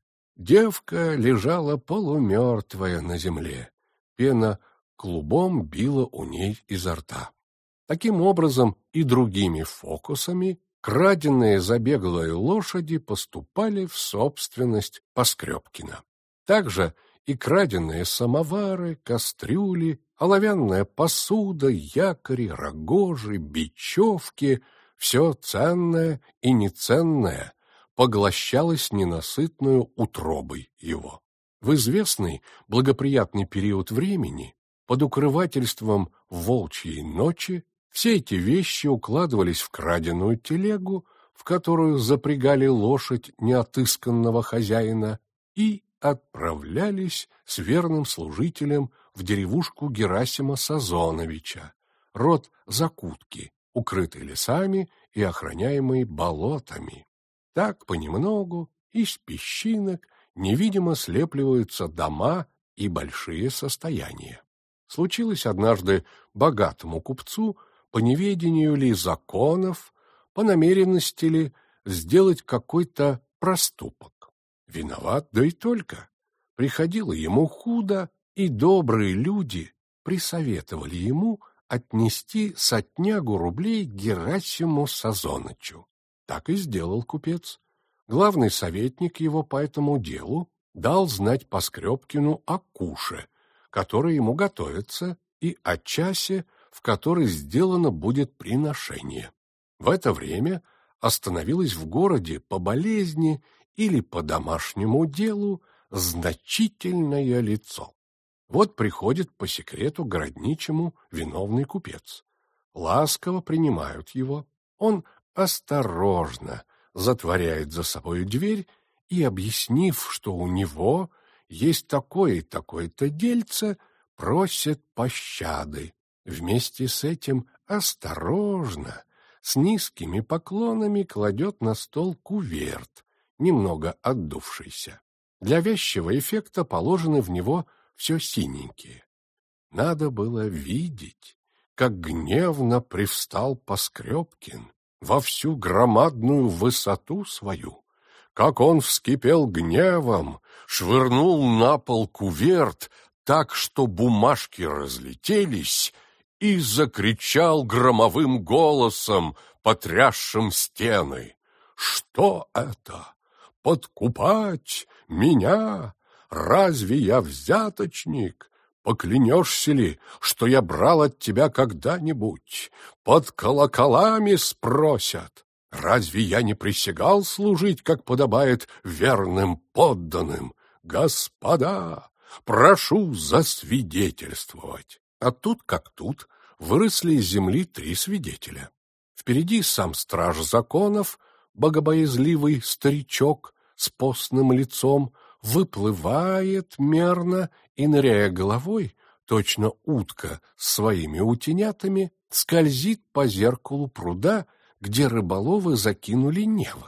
Девка лежала полумертвая на земле. Пена клубом била у ней изо рта. Таким образом и другими фокусами краденые забеглые лошади поступали в собственность Поскребкина. Также и краденые самовары, кастрюли, оловянная посуда, якори, рогожи, бечевки — все ценное и неценное поглощалось ненасытную утробой его. В известный благоприятный период времени, под укрывательством волчьей ночи, все эти вещи укладывались в краденую телегу, в которую запрягали лошадь неотысканного хозяина, и отправлялись с верным служителем в деревушку Герасима Сазоновича, род Закутки, укрытый лесами и охраняемый болотами. Так понемногу из песчинок невидимо слепливаются дома и большие состояния. Случилось однажды богатому купцу, по неведению ли законов, по намеренности ли, сделать какой-то проступок. Виноват, да и только. Приходило ему худо, и добрые люди присоветовали ему отнести сотнягу рублей Герасиму Сазонычу. Так и сделал купец. Главный советник его по этому делу дал знать Поскребкину о куше, который ему готовится, и о часе, в который сделано будет приношение. В это время остановилось в городе по болезни или по домашнему делу значительное лицо. Вот приходит по секрету городничему виновный купец. Ласково принимают его. Он осторожно затворяет за собою дверь и, объяснив, что у него есть такое и такое-то дельце, просит пощады. Вместе с этим осторожно, с низкими поклонами кладет на стол куверт, немного отдувшийся. Для вязчего эффекта положены в него все синенькие. Надо было видеть, как гневно привстал Поскребкин во всю громадную высоту свою, как он вскипел гневом, швырнул на пол куверт так, что бумажки разлетелись, и закричал громовым голосом, потрясшим стены: «Что это? Подкупать меня? Разве я взяточник? Поклянешься ли, что я брал от тебя когда-нибудь? Под колоколами спросят. Разве я не присягал служить, как подобает, верным подданным? Господа, прошу засвидетельствовать». А тут как тут выросли из земли 3 свидетеля. Впереди сам страж законов, богобоязливый старичок с постным лицом, выплывает мерно и, ныряя головой, точно утка с своими утенятами, скользит по зеркалу пруда, где рыболовы закинули невод.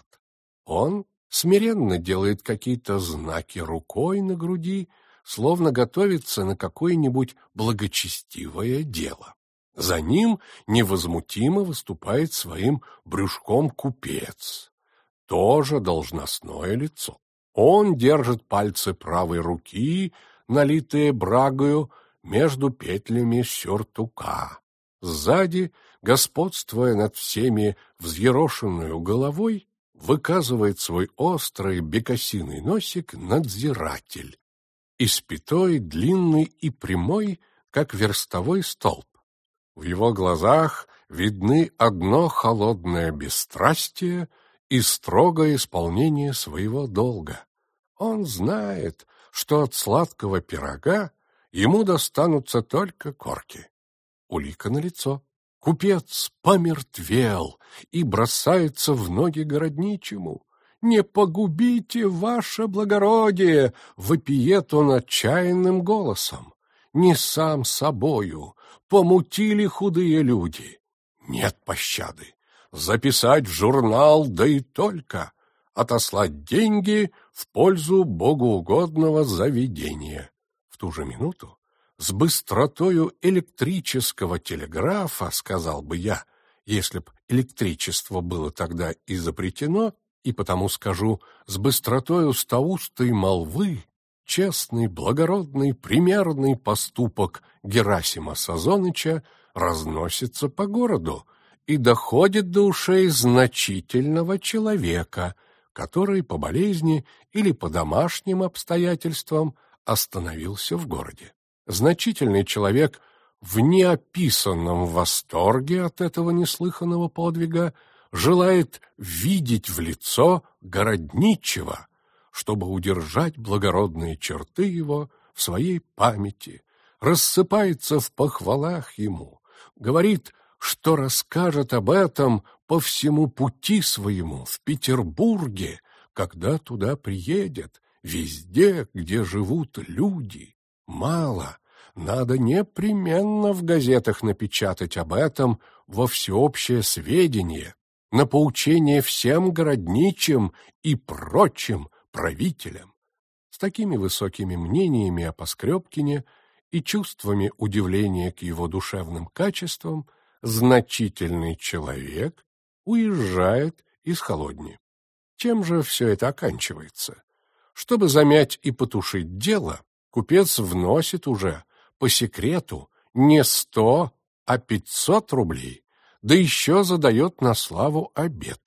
Он смиренно делает какие-то знаки рукой на груди, словно готовится на какое-нибудь благочестивое дело. За ним невозмутимо выступает своим брюшком купец, тоже должностное лицо. Он держит пальцы правой руки, налитые брагою, между петлями сюртука. Сзади, господствуя над всеми взъерошенную головой, выказывает свой острый бекасиный носик надзиратель, испятой, длинный и прямой, как верстовой столб. В его глазах видны одно холодное бесстрастие и строгое исполнение своего долга. Он знает, что от сладкого пирога ему достанутся только корки. Улика налицо. Купец помертвел и бросается в ноги городничему. «Не погубите, ваше благородие!» — вопиет он отчаянным голосом. «Не сам собою, помутили худые люди. Нет пощады. Записать в журнал, да и только. Отослать деньги в пользу богоугодного заведения». В ту же минуту, с быстротою электрического телеграфа, сказал бы я, если б электричество было тогда изобретено, и потому скажу, с быстротою стоустой молвы, честный, благородный, примерный поступок Герасима Сазоныча разносится по городу и доходит до ушей значительного человека, который по болезни или по домашним обстоятельствам остановился в городе. Значительный человек в неописанном восторге от этого неслыханного подвига желает видеть в лицо городничего, чтобы удержать благородные черты его в своей памяти, рассыпается в похвалах ему, говорит, что расскажет об этом по всему пути своему в Петербурге, когда туда приедет, везде, где живут люди. Мало, надо непременно в газетах напечатать об этом во всеобщее сведение, на поучение всем городничим и прочим правителям. С такими высокими мнениями о Поскребкине и чувствами удивления к его душевным качествам значительный человек уезжает из Холодни. Чем же все это оканчивается? Чтобы замять и потушить дело, купец вносит уже по секрету не 100, а 500 рублей, да еще задает на славу обед.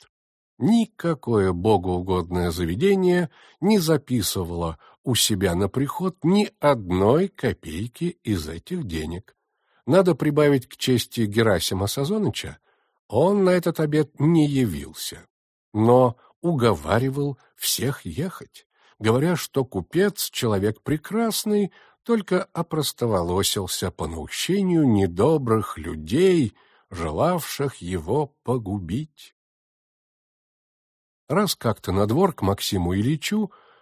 Никакое богоугодное заведение не записывало у себя на приход ни одной копейки из этих денег. Надо прибавить к чести Герасима Сазоныча, он на этот обед не явился, но уговаривал всех ехать, говоря, что купец — человек прекрасный, только опростоволосился по наущению недобрых людей, желавших его погубить. Раз как-то на двор к Максиму Ильичу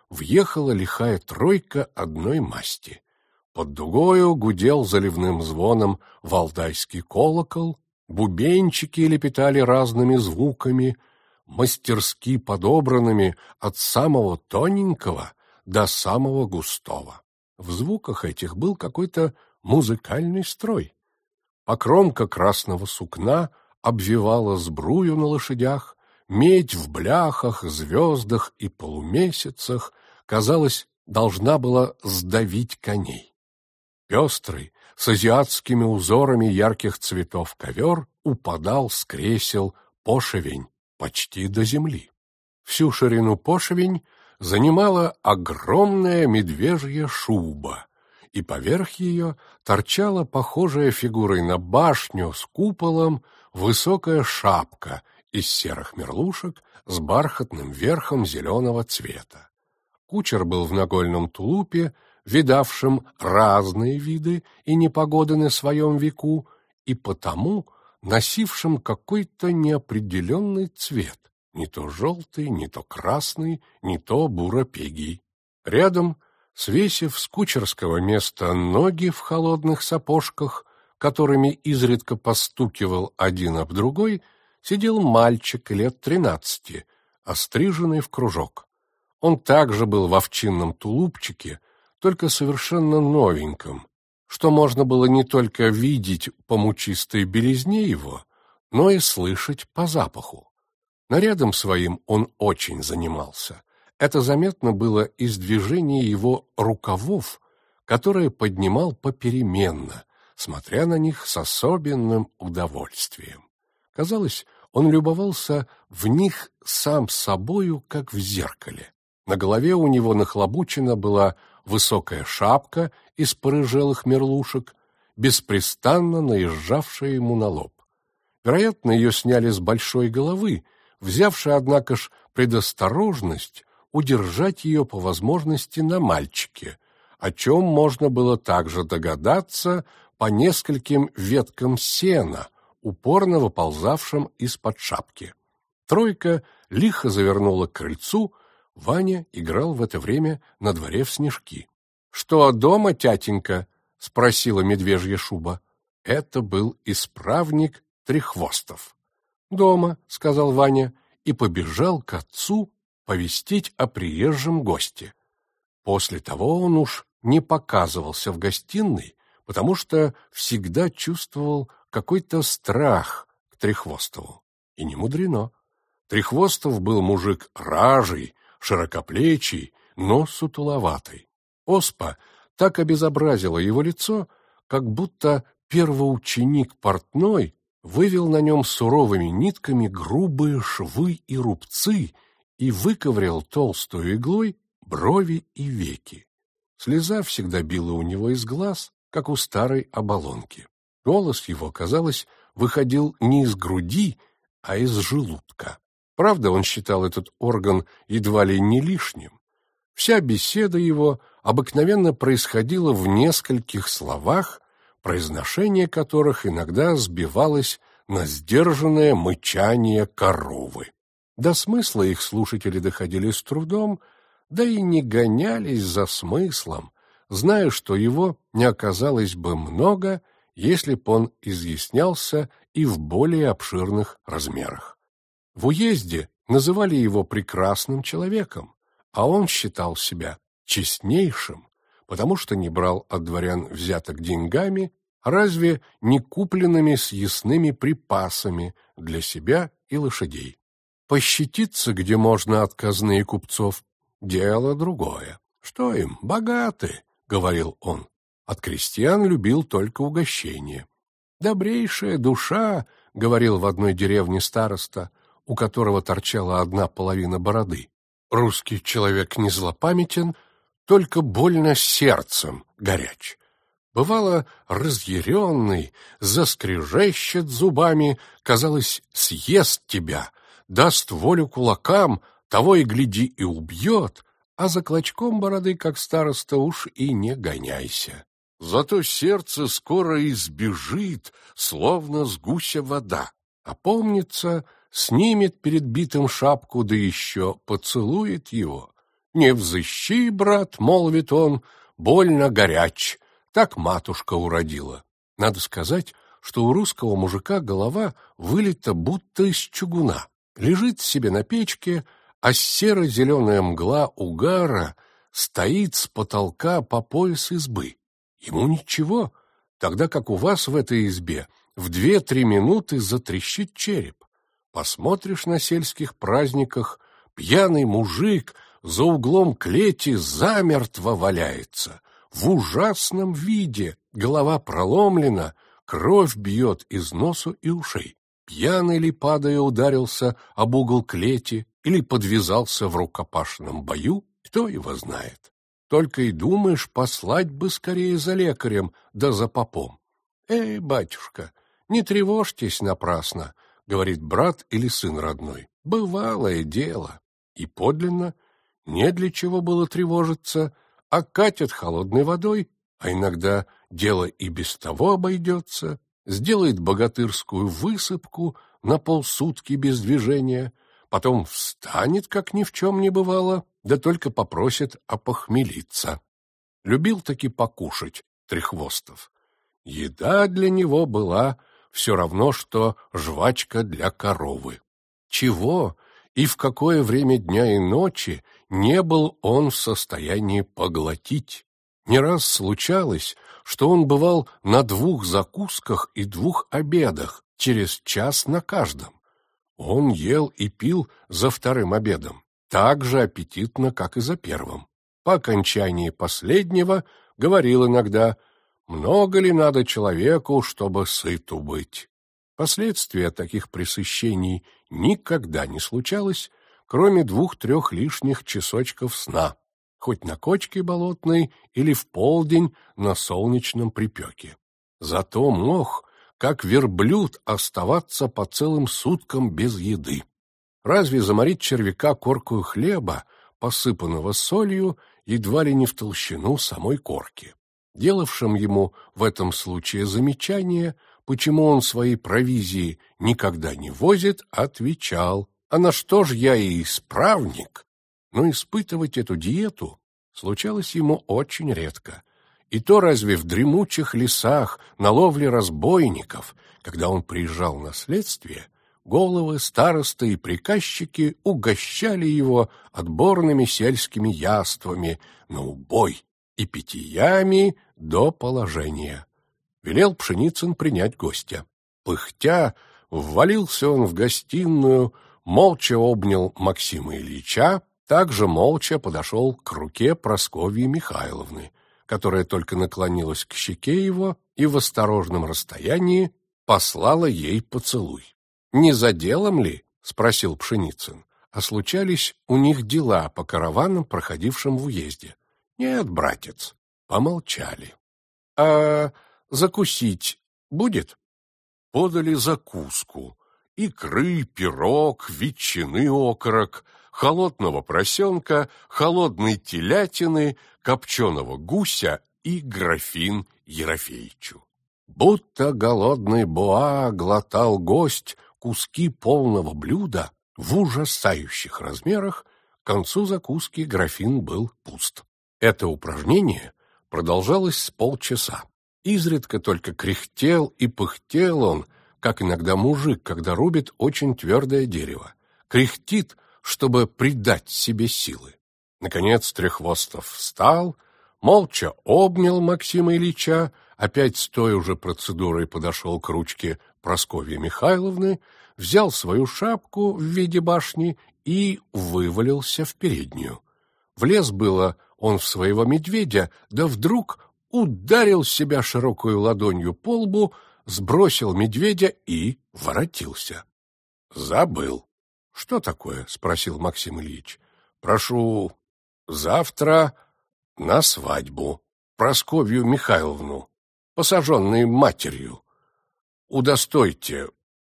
въехала лихая тройка одной масти. Под дугою гудел заливным звоном валдайский колокол, бубенчики лепетали разными звуками, мастерски подобранными от самого тоненького до самого густого. В звуках этих был какой-то музыкальный строй. Покромка красного сукна обвивала сбрую на лошадях, медь в бляхах, звездах и полумесяцах, казалось, должна была сдавить коней. Пестрый, с азиатскими узорами ярких цветов ковер упадал с кресел пошевень почти до земли. Всю ширину пошевень занимала огромная медвежья шуба, и поверх ее торчала похожая фигурой на башню с куполом высокая шапка из серых мерлушек с бархатным верхом зеленого цвета. Кучер был в нагольном тулупе, видавшим разные виды и непогоды на своем веку, и потому носившим какой-то неопределенный цвет, не то желтый, не то красный, не то буро-пегий. Рядом, свесив с кучерского места ноги в холодных сапожках, которыми изредка постукивал один об другой, сидел мальчик лет 13, остриженный в кружок. Он также был в овчинном тулупчике, только совершенно новеньком, что можно было не только видеть по мучистой белизне его, но и слышать по запаху. Нарядом своим он очень занимался. Это заметно было из движения его рукавов, которые поднимал попеременно, смотря на них с особенным удовольствием. Казалось, он любовался в них сам собою, как в зеркале. На голове у него нахлобучена была высокая шапка из порыжелых мерлушек, беспрестанно наезжавшая ему на лоб. Вероятно, ее сняли с большой головы, взявши, однако ж, предосторожность удержать ее по возможности на мальчике, о чем можно было также догадаться по нескольким веткам сена, упорно выползавшим из-под шапки. Тройка лихо завернула к крыльцу. Ваня играл в это время на дворе в снежки. — Что, дома, тятенька? — спросила медвежья шуба. Это был исправник Трехвостов. — Дома, — сказал Ваня, и побежал к отцу повестить о приезжем госте. После того он уж не показывался в гостиной, потому что всегда чувствовал какой-то страх к Трехвостову. И не мудрено. Трехвостов был мужик ражий, широкоплечий, но сутуловатый. Оспа так обезобразила его лицо, как будто первоученик портной вывел на нем суровыми нитками грубые швы и рубцы и выковырял толстой иглой брови и веки. Слеза всегда била у него из глаз, как у старой оболонки. Голос его, казалось, выходил не из груди, а из желудка. Правда, он считал этот орган едва ли не лишним. Вся беседа его обыкновенно происходила в нескольких словах, произношение которых иногда сбивалось на сдержанное мычание коровы. До смысла их слушатели доходили с трудом, да и не гонялись за смыслом, зная, что его не оказалось бы много, если б он изъяснялся и в более обширных размерах. В уезде называли его прекрасным человеком, а он считал себя честнейшим, потому что не брал от дворян взяток деньгами, разве не купленными съестными припасами для себя и лошадей. Пощетиться, где можно от казны и купцов, дело другое. Что им, богаты, — говорил он. От крестьян любил только угощение. Добрейшая душа, — говорил в одной деревне староста, у которого торчала одна половина бороды. Русский человек не злопамятен, только больно сердцем горяч. Бывало, разъяренный, заскрежещет зубами, казалось, съест тебя, даст волю кулакам, того и гляди и убьет, а за клочком бороды, как староста, уж и не гоняйся. Зато сердце скоро избежит, словно с гуся вода. Опомнится, снимет перед битым шапку, да еще поцелует его. «Не взыщи, брат, — молвит он, — больно горяч, так матушка уродила». Надо сказать, что у русского мужика голова вылита будто из чугуна. Лежит себе на печке, а серо-зеленая мгла угара стоит с потолка по пояс избы. Ему ничего, тогда как у вас в этой избе в 2-3 минуты затрещит череп. Посмотришь на сельских праздниках, пьяный мужик за углом клети замертво валяется, в ужасном виде, голова проломлена, кровь бьет из носу и ушей. Пьяный ли, падая, ударился об угол клети или подвязался в рукопашном бою, кто его знает. Только и думаешь, послать бы скорее за лекарем, да за попом. «Эй, батюшка, не тревожьтесь напрасно», — говорит брат или сын родной. «Бывалое дело». И подлинно не для чего было тревожиться, а катят холодной водой, а иногда дело и без того обойдется, сделает богатырскую высыпку на полсутки без движения, потом встанет, как ни в чем не бывало, да только попросит опохмелиться. Любил таки покушать Трехвостов. Еда для него была все равно, что жвачка для коровы. Чего и в какое время дня и ночи не был он в состоянии поглотить. Не раз случалось, что он бывал на 2 закусках и 2 обедах, через час на каждом. Он ел и пил за 2-м обедом, так же аппетитно, как и за 1-м. По окончании последнего говорил иногда: «Много ли надо человеку, чтобы сыту быть?» Последствия таких пресыщений никогда не случалось, кроме 2-3 лишних часочков сна, хоть на кочке болотной или в полдень на солнечном припеке. Зато мог, как верблюд, оставаться по целым суткам без еды. Разве заморить червяка коркою хлеба, посыпанного солью, едва ли не в толщину самой корки? Делавшим ему в этом случае замечание, почему он свои провизии никогда не возит, отвечал: «А на что ж я и исправник?» Но испытывать эту диету случалось ему очень редко. И то разве в дремучих лесах, на ловле разбойников, когда он приезжал на следствие, головы, старосты и приказчики угощали его отборными сельскими яствами на убой и питьями до положения. Велел Пшеницын принять гостя. Пыхтя, ввалился он в гостиную, молча обнял Максима Ильича, также молча подошел к руке Прасковьи Михайловны, которая только наклонилась к щеке его и в осторожном расстоянии послала ей поцелуй. «Не за делом ли?» — спросил Пшеницын. «А случались у них дела по караванам, проходившим в уезде?» «Нет, братец». Помолчали. «А закусить будет?» Подали закуску: икры, пирог, ветчины окорок, холодного поросенка, холодной телятины, копченого гуся и графин Ерофеичу. Будто голодный боа глотал гость куски полного блюда в ужасающих размерах, к концу закуски графин был пуст. Это упражнение продолжалось с полчаса. Изредка только кряхтел и пыхтел он, как иногда мужик, когда рубит очень твердое дерево. Кряхтит, чтобы придать себе силы. Наконец Трехвостов встал, молча обнял Максима Ильича, опять с той уже процедурой подошел к ручке Прасковьи Михайловны, взял свою шапку в виде башни и вывалился в переднюю. Влез было он в своего медведя, да вдруг ударил себя широкую ладонью по лбу, сбросил медведя и воротился. «Забыл». «Что такое?» — спросил Максим Ильич. «Прошу завтра на свадьбу Прасковью Михайловну, посаженной матерью. Удостойте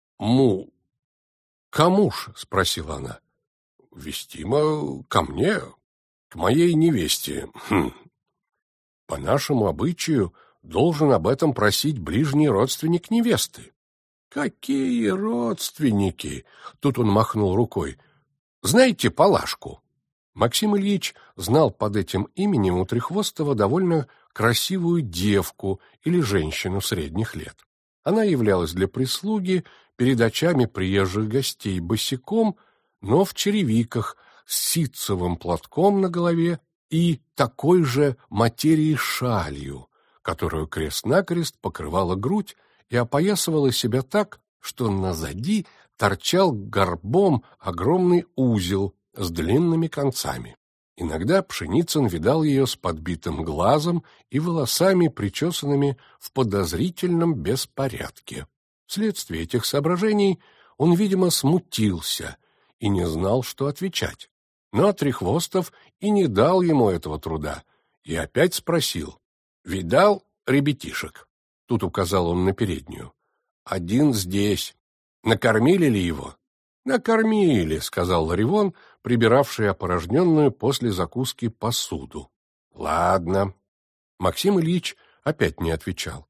«Кому ж?» — спросила она. «Вестимо ко мне, к моей невесте. По нашему обычаю должен об этом просить ближний родственник невесты». «Какие родственники?» — тут он махнул рукой. «Знаете Палашку?» Максим Ильич знал под этим именем у Трехвостова довольно красивую девку или женщину средних лет. Она являлась для прислуги перед очами приезжих гостей босиком, но в черевиках, с ситцевым платком на голове и такой же материи шалью, которую крест-накрест покрывала грудь и опоясывала себя так, что назади торчал горбом огромный узел с длинными концами. Иногда Пшеницын видал ее с подбитым глазом и волосами, причесанными в подозрительном беспорядке. Вследствие этих соображений он, видимо, смутился и не знал, что отвечать. Но Трехвостов и не дал ему этого труда, и опять спросил: «Видал ребятишек?» Тут указал он на переднюю. «Один здесь. Накормили ли его?» «Накормили», — сказал Ларивон, прибиравший опорожненную после закуски посуду. «Ладно». Максим Ильич опять не отвечал.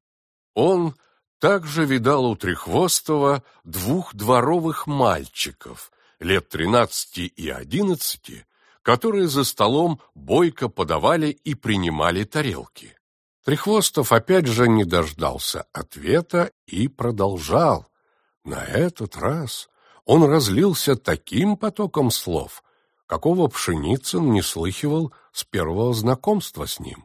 Он также видал у Трехвостова двух дворовых мальчиков, лет 13 и 11, которые за столом бойко подавали и принимали тарелки. Трехвостов опять же не дождался ответа и продолжал. На этот раз он разлился таким потоком слов, какого Пшеницын не слыхивал с первого знакомства с ним.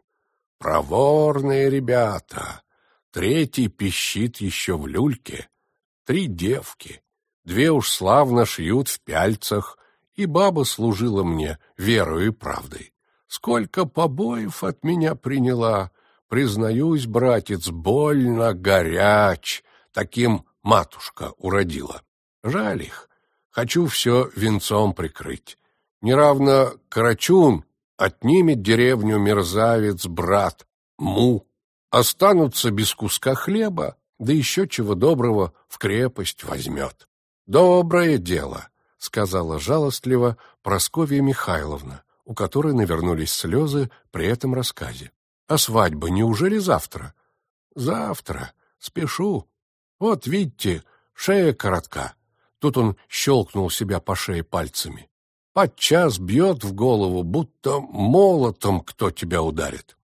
«Проворные ребята! Третий пищит еще в люльке. 3 девки, 2 уж славно шьют в пяльцах, и баба служила мне верою и правдой. Сколько побоев от меня приняла! Признаюсь, братец, больно горяч, таким матушка уродила. Жаль их, хочу все венцом прикрыть. Неравно Карачун отнимет деревню мерзавец-брат Му. Останутся без куска хлеба, да еще чего доброго в крепость возьмет. Доброе дело», — сказала жалостливо Прасковья Михайловна, у которой навернулись слезы при этом рассказе. «А свадьба неужели завтра?» «Завтра. Спешу. Вот, видите, шея коротка». Тут он щелкнул себя по шее пальцами. «Подчас бьет в голову, будто молотом кто тебя ударит.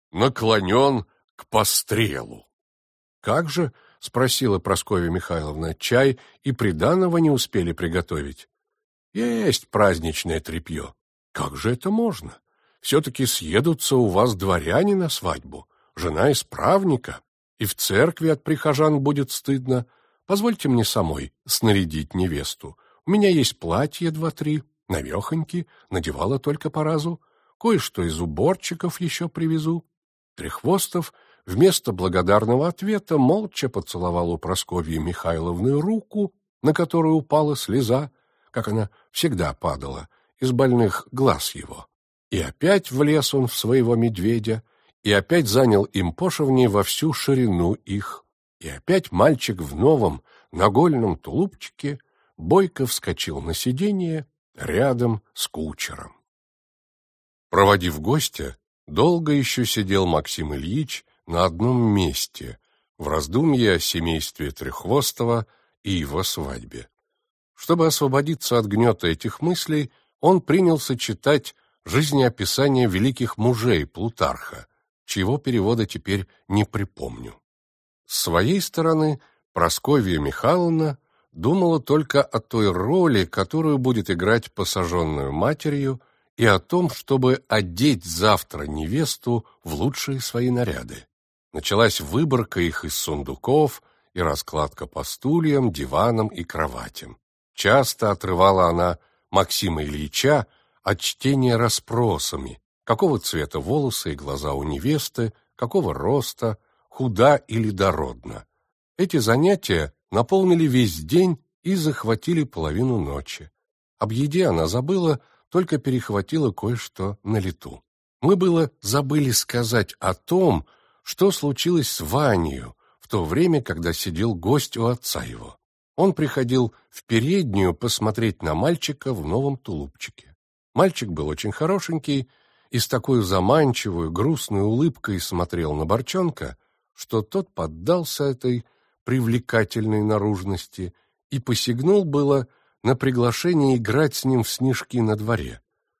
Наклонен к пострелу». «Как же?» — спросила Прасковья Михайловна. «Чай и приданого не успели приготовить?» «Есть праздничное тряпье». «Как же это можно? Все-таки съедутся у вас дворяне на свадьбу, жена исправника, и в церкви от прихожан будет стыдно. Позвольте мне самой снарядить невесту. У меня есть платье 2-3, навехоньки, надевала только по разу. Кое-что из уборчиков еще привезу». Трехвостов вместо благодарного ответа молча поцеловал у Прасковьи Михайловны руку, на которую упала слеза, как она всегда падала, из больных глаз его. И опять влез он в своего медведя, и опять занял им пошивни во всю ширину их, и опять мальчик в новом нагольном тулупчике бойко вскочил на сиденье рядом с кучером. Проводив гостя, долго еще сидел Максим Ильич на одном месте, в раздумье о семействе Трехвостова и его свадьбе. Чтобы освободиться от гнета этих мыслей, он принялся читать жизнеописание великих мужей Плутарха, чьего перевода теперь не припомню. С своей стороны Прасковья Михайловна думала только о той роли, которую будет играть посаженную матерью, и о том, чтобы одеть завтра невесту в лучшие свои наряды. Началась выборка их из сундуков и раскладка по стульям, диванам и кроватям. Часто отрывала она Максима Ильича от чтения расспросами, какого цвета волосы и глаза у невесты, какого роста, худа или дородна. Эти занятия наполнили весь день и захватили половину ночи. Об еде она забыла, только перехватила кое-что на лету. Мы было забыли сказать о том, что случилось с Ванею в то время, когда сидел гость у отца его. Он приходил в переднюю посмотреть на мальчика в новом тулупчике. Мальчик был очень хорошенький и с такой заманчивой, грустной улыбкой смотрел на Борчонка, что тот поддался этой привлекательной наружности и посягнул было на приглашение играть с ним в снежки на дворе.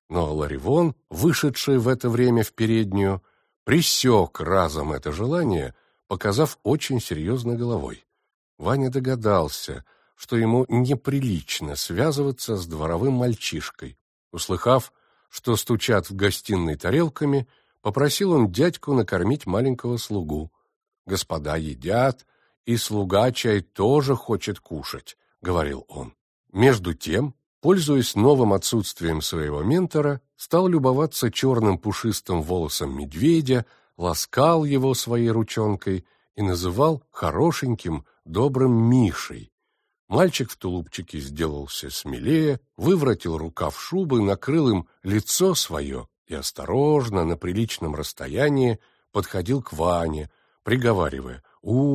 Но Ларивон, вышедший в это время в переднюю, пресек разом это желание, показав очень серьезно головой. Ваня догадался, что ему неприлично связываться с дворовым мальчишкой. Услыхав, что стучат в гостиной тарелками, попросил он дядьку накормить маленького слугу. «Господа едят, и слуга чай тоже хочет кушать», — говорил он. Между тем, пользуясь новым отсутствием своего ментора, стал любоваться черным пушистым волосом медведя, ласкал его своей ручонкой и называл хорошеньким, добрым Мишей. Мальчик в тулупчике сделался смелее, выворотил рукав шубы, накрыл им лицо свое и осторожно, на приличном расстоянии, подходил к Ване, приговаривая: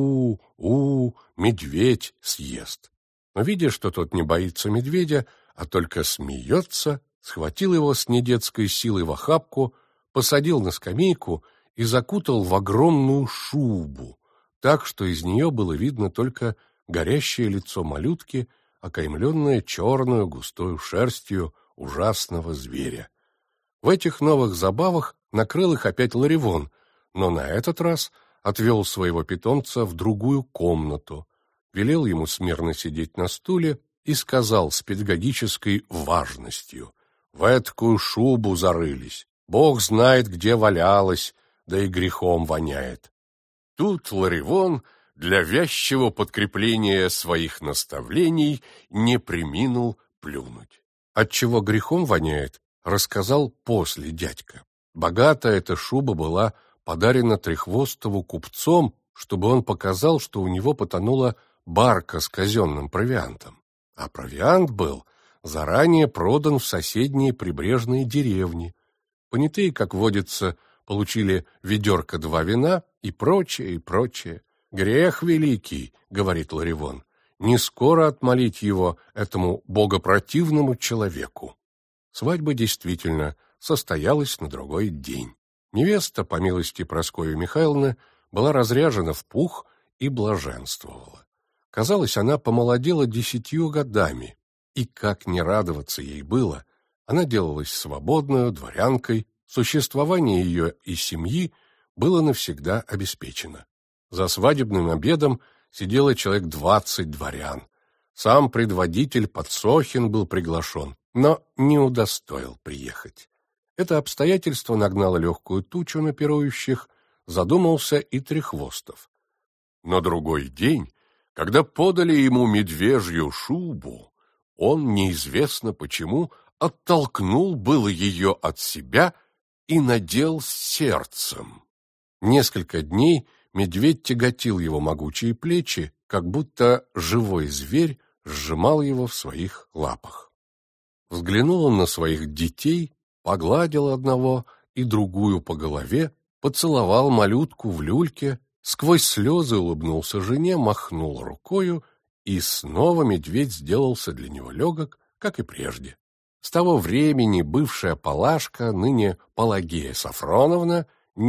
«У, медведь съест». Но, видя, что тот не боится медведя, а только смеется, схватил его с недетской силой в охапку, посадил на скамейку и закутал в огромную шубу, так что из нее было видно только горящее лицо малютки, окаймленное черную густою шерстью ужасного зверя. В этих новых забавах накрыл их опять Ларивон, но на этот раз отвел своего питомца в другую комнату, велел ему смирно сидеть на стуле и сказал с педагогической важностью: «В эткую шубу зарылись, Бог знает, где валялась, да и грехом воняет». Тут Ларивон для вязчего подкрепления своих наставлений не преминул плюнуть. Отчего грехом воняет, рассказал после дядька. Богатая эта шуба была подарена Трехвостову купцом, чтобы он показал, что у него потонула барка с казенным провиантом. А провиант был заранее продан в соседние прибрежные деревни. Понятые, как водится, получили ведерко 2 вина и прочее, и прочее. «Грех великий, — говорит Ларивон, — не скоро отмолить его этому богопротивному человеку». Свадьба действительно состоялась на другой день. Невеста, по милости Прасковьи Михайловны, была разряжена в пух и блаженствовала. Казалось, она помолодела 10 годами, и, как не радоваться ей было, она делалась свободную дворянкой, существование ее и семьи было навсегда обеспечено. За свадебным обедом сидело человек 20 дворян. Сам предводитель Подсохин был приглашен, но не удостоил приехать. Это обстоятельство нагнало легкую тучу на пирующих, задумался и Трехвостов. На другой день, когда подали ему медвежью шубу, он, неизвестно почему, оттолкнул было ее от себя и надел сердцем. Несколько дней медведь тяготил его могучие плечи, как будто живой зверь сжимал его в своих лапах. Взглянул он на своих детей, погладил одного и другую по голове, поцеловал малютку в люльке, сквозь слезы улыбнулся жене, махнул рукою, и снова медведь сделался для него легок, как и прежде. С того времени бывшая Палашка, ныне Палагея Сафроновна,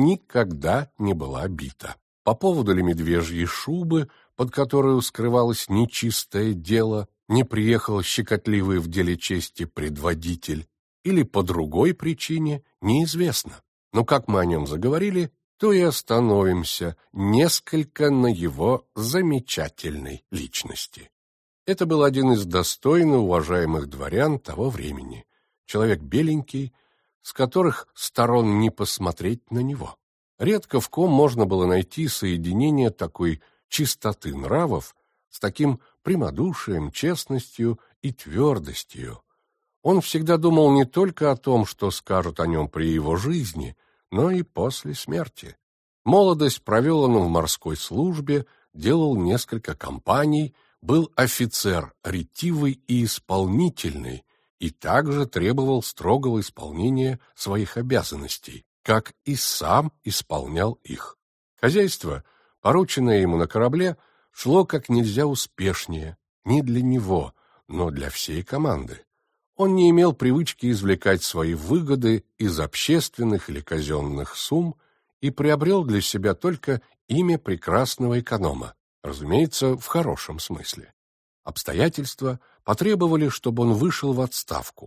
никогда не была бита. По поводу ли медвежьей шубы, под которую скрывалось нечистое дело, не приехал щекотливый в деле чести предводитель, или по другой причине, неизвестно. Но как мы о нем заговорили, то и остановимся несколько на его замечательной личности. Это был один из достойно уважаемых дворян того времени, человек беленький, с которых сторон не посмотреть на него. Редко в ком можно было найти соединение такой чистоты нравов с таким прямодушием, честностью и твердостью. Он всегда думал не только о том, что скажут о нем при его жизни, но и после смерти. Молодость провел он в морской службе, делал несколько кампаний, был офицер ретивый и исполнительный, и также требовал строгого исполнения своих обязанностей, как и сам исполнял их. Хозяйство, порученное ему на корабле, шло как нельзя успешнее, не для него, но для всей команды. Он не имел привычки извлекать свои выгоды из общественных или казенных сумм и приобрел для себя только имя прекрасного эконома, разумеется, в хорошем смысле. Обстоятельства потребовали, чтобы он вышел в отставку,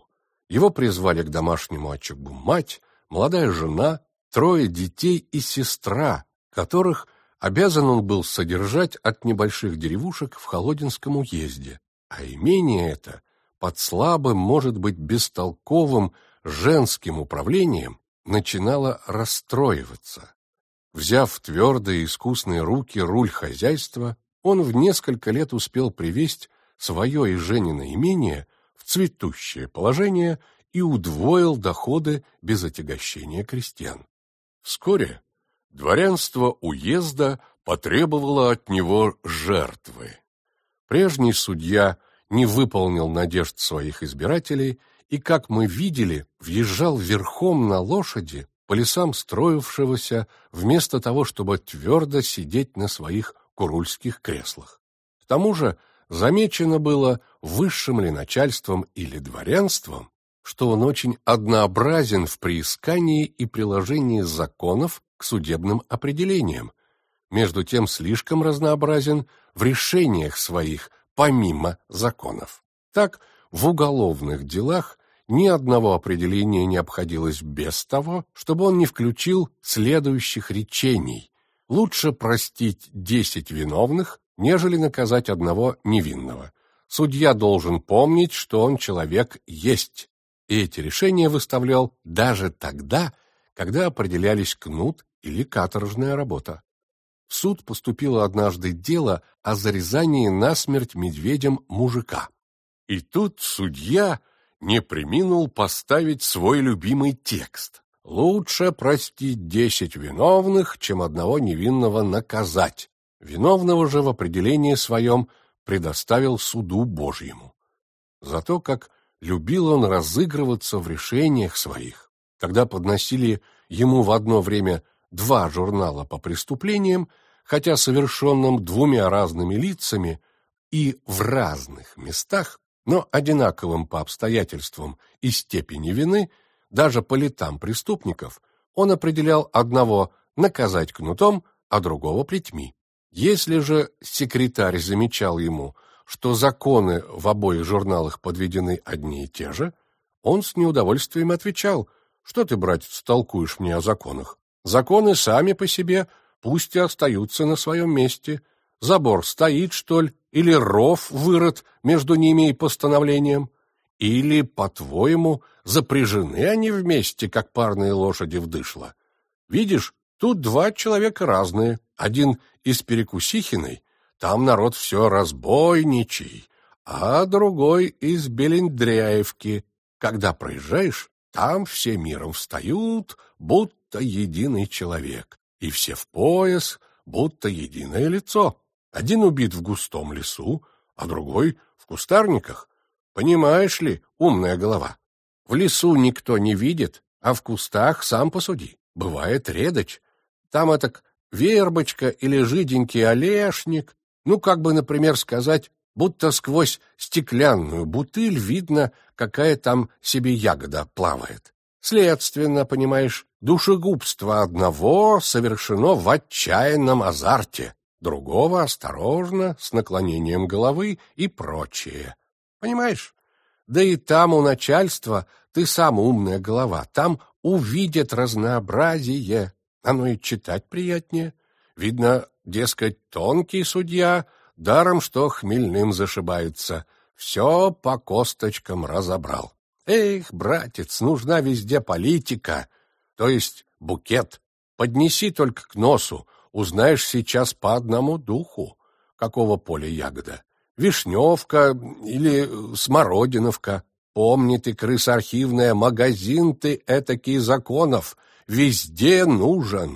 Его призвали к домашнему очагу мать, молодая жена, 3 детей и сестра, которых обязан он был содержать от небольших деревушек в Холодинском уезде, а имение это под слабым, может быть, бестолковым женским управлением начинало расстроиваться. Взяв в твердые искусные руки руль хозяйства, он в несколько лет успел привесть свое и Женино имение в цветущее положение и удвоил доходы без отягощения крестьян. Вскоре дворянство уезда потребовало от него жертвы. Прежний судья не выполнил надежд своих избирателей и, как мы видели, въезжал верхом на лошади по лесам строившегося, вместо того, чтобы твердо сидеть на своих курульских креслах. К тому же замечено было высшим ли начальством или дворянством, что он очень однообразен в приискании и приложении законов к судебным определениям, между тем слишком разнообразен в решениях своих помимо законов. Так, в уголовных делах ни одного определения не обходилось без того, чтобы он не включил следующих речений: лучше простить 10 виновных, нежели наказать одного невинного. Судья должен помнить, что он человек есть. И эти решения выставлял даже тогда, когда определялись кнут или каторжная работа. В суд поступило однажды дело о зарезании насмерть медведем мужика. И тут судья не преминул поставить свой любимый текст: «Лучше простить 10 виновных, чем одного невинного наказать». Виновного же в определении своем предоставил суду Божьему. Зато как любил он разыгрываться в решениях своих, когда подносили ему в одно время 2 журнала по преступлениям, хотя совершенным 2 разными лицами и в разных местах, но одинаковым по обстоятельствам и степени вины, даже по летам преступников, он определял одного наказать кнутом, а другого плетьми. Если же секретарь замечал ему, что законы в обоих журналах подведены одни и те же, он с неудовольствием отвечал: «Что ты, братец, толкуешь мне о законах? Законы сами по себе пусть и остаются на своем месте. Забор стоит, что ли, или ров вырыт между ними и постановлением? Или, по-твоему, запряжены они вместе, как парные лошади в дышло? Видишь, тут 2 человека разные. Один из Перекусихиной, там народ все разбойничий, а другой из Белендряевки. Когда проезжаешь, там все миром встают, будто единый человек, и все в пояс, будто единое лицо. Один убит в густом лесу, а другой в кустарниках. Понимаешь ли, умная голова? В лесу никто не видит, а в кустах сам посуди. Бывает редочь. Там этак вербочка или жиденький олешник, ну, как бы, например, сказать, будто сквозь стеклянную бутыль видно, какая там себе ягода плавает. Следственно, понимаешь, душегубство одного совершено в отчаянном азарте, другого осторожно, с наклонением головы и прочее. Понимаешь? Да и там у начальства ты сам умная голова, там увидят разнообразие. Оно и читать приятнее. Видно, дескать, тонкий судья, даром что хмельным зашибается, все по косточкам разобрал. Эх, братец, нужна везде политика, то есть букет. Поднеси только к носу, узнаешь сейчас по одному духу, какого поля ягода. Вишневка или смородиновка. Помни ты, крыса архивная, магазин ты этакий законов. Везде нужен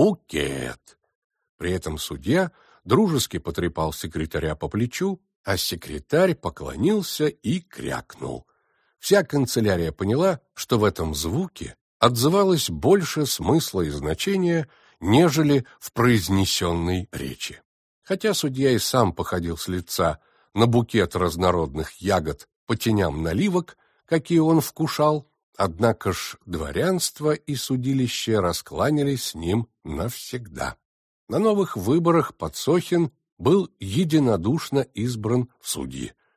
букет. При этом судья дружески потрепал секретаря по плечу, а секретарь поклонился и крякнул. Вся канцелярия поняла, что в этом звуке отзывалось больше смысла и значения, нежели в произнесенной речи. Хотя судья и сам походил с лица на букет разнородных ягод по теням наливок, какие он вкушал, однако ж дворянство и судилище раскланялись с ним навсегда. На новых выборах Подсохин был единодушно избран в судьи.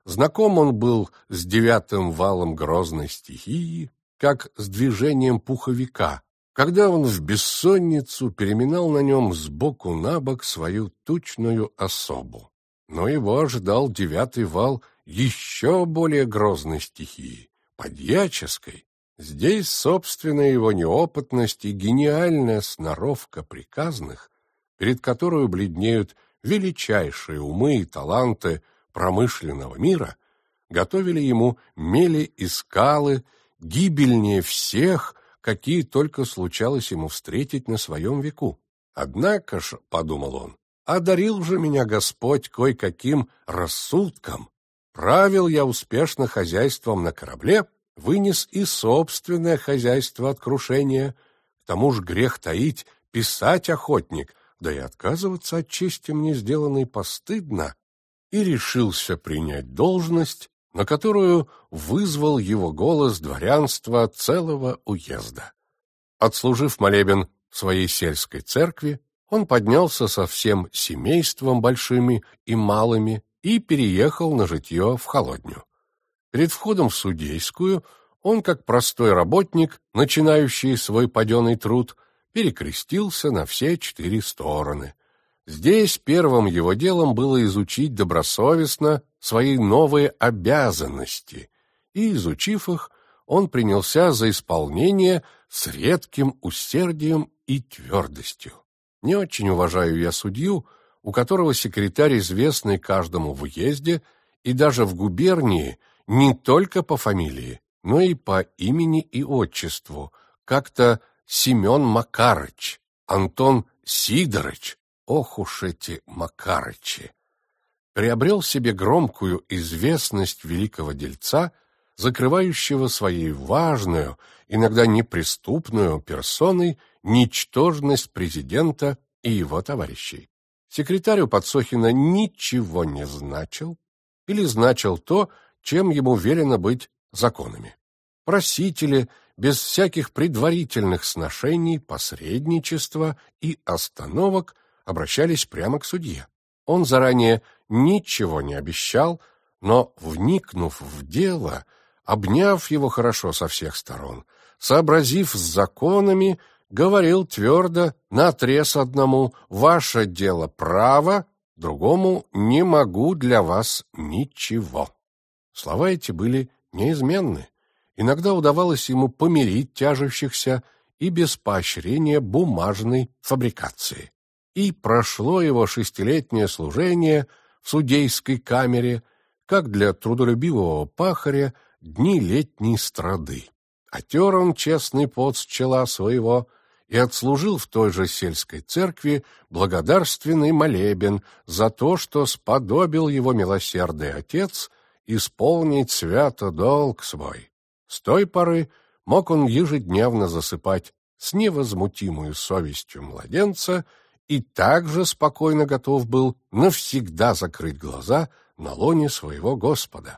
Знаком он был с 9-м валом грозной стихии, как с движением пуховика, когда он в бессонницу переминал на нем сбоку на бок свою тучную особу. Но его ожидал 9-й вал еще более грозной стихии, подьяческой. Здесь собственная его неопытность и гениальная сноровка приказных, перед которой бледнеют величайшие умы и таланты промышленного мира, готовили ему мели и скалы, гибельнее всех, какие только случалось ему встретить на своем веку. Однако ж, — подумал он, — одарил же меня Господь кое-каким рассудком. Правил я успешно хозяйством на корабле, вынес и собственное хозяйство от крушения. К тому же грех таить, писать охотник, да и отказываться от чести мне сделанной постыдно, и решился принять должность, на которую вызвал его голос дворянства целого уезда. Отслужив молебен в своей сельской церкви, он поднялся со всем семейством большими и малыми и переехал на житье в Холодню. Перед входом в судейскую он, как простой работник, начинающий свой паденый труд, перекрестился на все 4 стороны. Здесь первым его делом было изучить добросовестно свои новые обязанности, и, изучив их, он принялся за исполнение с редким усердием и твердостью. Не очень уважаю я судью, у которого секретарь, известный каждому в уезде и даже в губернии, не только по фамилии, но и по имени и отчеству, как-то Семен Макарыч, Антон Сидорыч. Ох уж эти Макарычи! Приобрел себе громкую известность великого дельца, закрывающего своей важную, иногда неприступную персоной ничтожность президента и его товарищей. Секретарь у Подсохина ничего не значил или значил то, чем ему велено быть законами. Просители без всяких предварительных сношений, посредничества и остановок обращались прямо к судье. Он заранее ничего не обещал, но, вникнув в дело, обняв его хорошо со всех сторон, сообразив с законами, говорил твердо, наотрез одному: «Ваше дело право, другому не могу для вас ничего». Слова эти были неизменны. Иногда удавалось ему помирить тяжущихся и без поощрения бумажной фабрикации. И прошло его 6-летнее служение в судейской камере, как для трудолюбивого пахаря дни летней страды. Отер он честный пот с чела своего и отслужил в той же сельской церкви благодарственный молебен за то, что сподобил его милосердный отец исполнить свято долг свой. С той поры мог он ежедневно засыпать с невозмутимой совестью младенца и также спокойно готов был навсегда закрыть глаза на лоне своего Господа.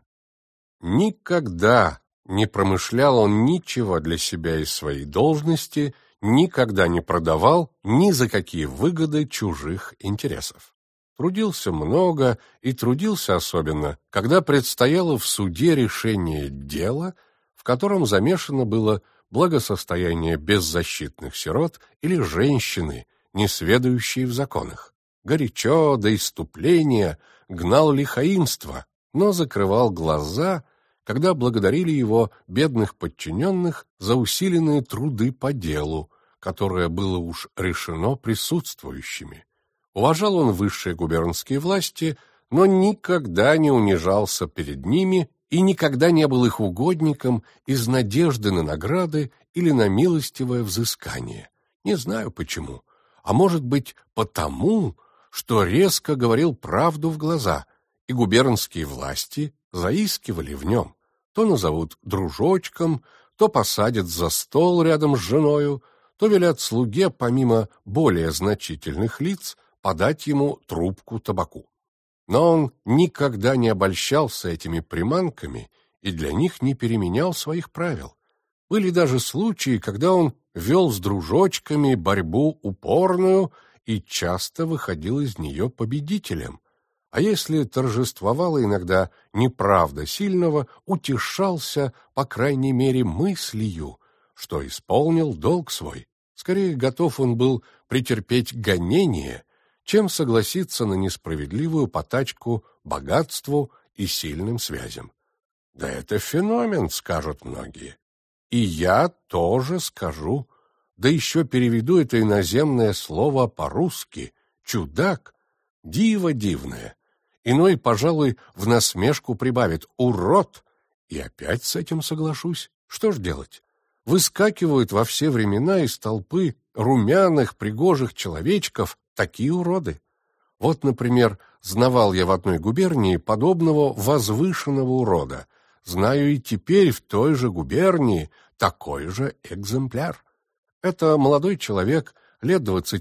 Никогда не промышлял он ничего для себя из своей должности, никогда не продавал ни за какие выгоды чужих интересов. Трудился много и трудился особенно, когда предстояло в суде решение дела, в котором замешано было благосостояние беззащитных сирот или женщины, несведущие в законах. Горячо до исступления гнал лихаимство, но закрывал глаза, когда благодарили его бедных подчиненных за усиленные труды по делу, которое было уж решено присутствующими. Уважал он высшие губернские власти, но никогда не унижался перед ними и никогда не был их угодником из надежды на награды или на милостивое взыскание. Не знаю почему, а может быть потому, что резко говорил правду в глаза, и губернские власти заискивали в нем. То назовут дружочком, то посадят за стол рядом с женою, то велят слуге, помимо более значительных лиц, подать ему трубку табаку. Но он никогда не обольщался этими приманками и для них не переменял своих правил. Были даже случаи, когда он вел с дружочками борьбу упорную и часто выходил из нее победителем. а если торжествовала иногда неправда сильного, утешался, по крайней мере, мыслью, что исполнил долг свой. Скорее готов он был претерпеть гонение, чем согласиться на несправедливую потачку богатству и сильным связям. Да это феномен, скажут многие. И я тоже скажу, да еще переведу это иноземное слово по-русски. Чудак, диво дивное. Иной, пожалуй, в насмешку прибавит урод, и опять с этим соглашусь. Что ж делать? Выскакивают во все времена из толпы румяных, пригожих человечков такие уроды. Вот, например, знавал я в одной губернии подобного возвышенного урода. Знаю и теперь в той же губернии такой же экземпляр. Это молодой человек, лет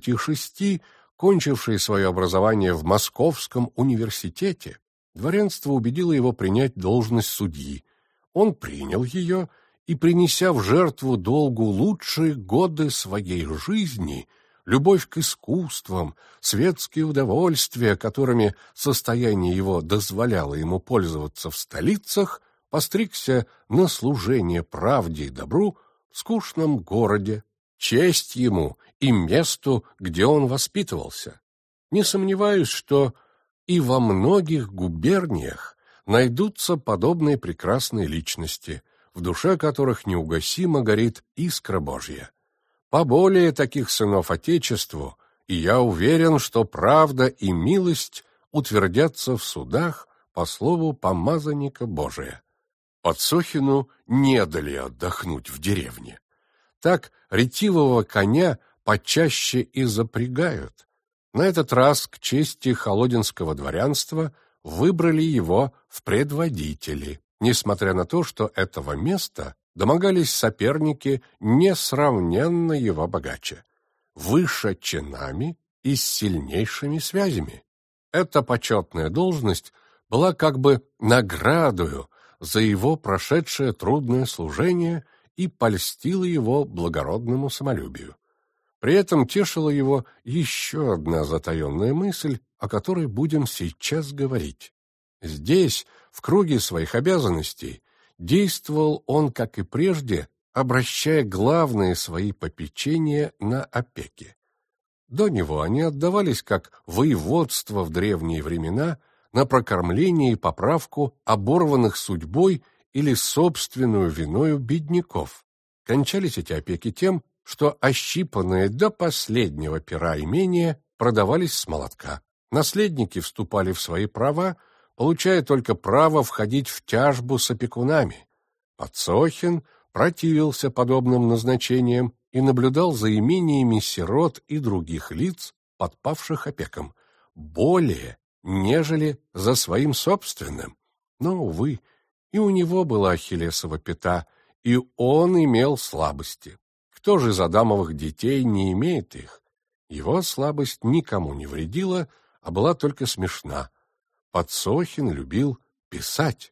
26, кончивший свое образование в Московском университете. Дворянство убедило его принять должность судьи. Он принял ее и, принеся в жертву долгу лучшие годы своей жизни, любовь к искусствам, светские удовольствия, которыми состояние его дозволяло ему пользоваться в столицах, постригся на служение правде и добру в скучном городе, честь ему и месту, где он воспитывался. Не сомневаюсь, что и во многих губерниях найдутся подобные прекрасные личности, в душе которых неугасимо горит искра Божья. Поболее таких сынов Отечеству, и я уверен, что правда и милость утвердятся в судах по слову помазанника Божия. Подсохину не дали отдохнуть в деревне. Так ретивого коня почаще и запрягают. На этот раз к чести холодинского дворянства выбрали его в предводители, несмотря на то, что этого места домогались соперники несравненно его богаче, выше чинами и с сильнейшими связями. Эта почетная должность была как бы наградою за его прошедшее трудное служение и польстила его благородному самолюбию. При этом тешила его еще одна затаенная мысль, о которой будем сейчас говорить. Здесь, в круге своих обязанностей, действовал он, как и прежде, обращая главные свои попечения на опеки. До него они отдавались как воеводство в древние времена на прокормление и поправку оборванных судьбой или собственную виною бедняков. Кончались эти опеки тем, что ощипанные до последнего пера имения продавались с молотка. Наследники вступали в свои права, получая только право входить в тяжбу с опекунами. Подсохин противился подобным назначениям и наблюдал за имениями сирот и других лиц, подпавших опекам, более, нежели за своим собственным. Но, увы, и у него была ахиллесова пята, и он имел слабости. Кто же из адамовых детей не имеет их? Его слабость никому не вредила, а была только смешна. Подсохин любил писать.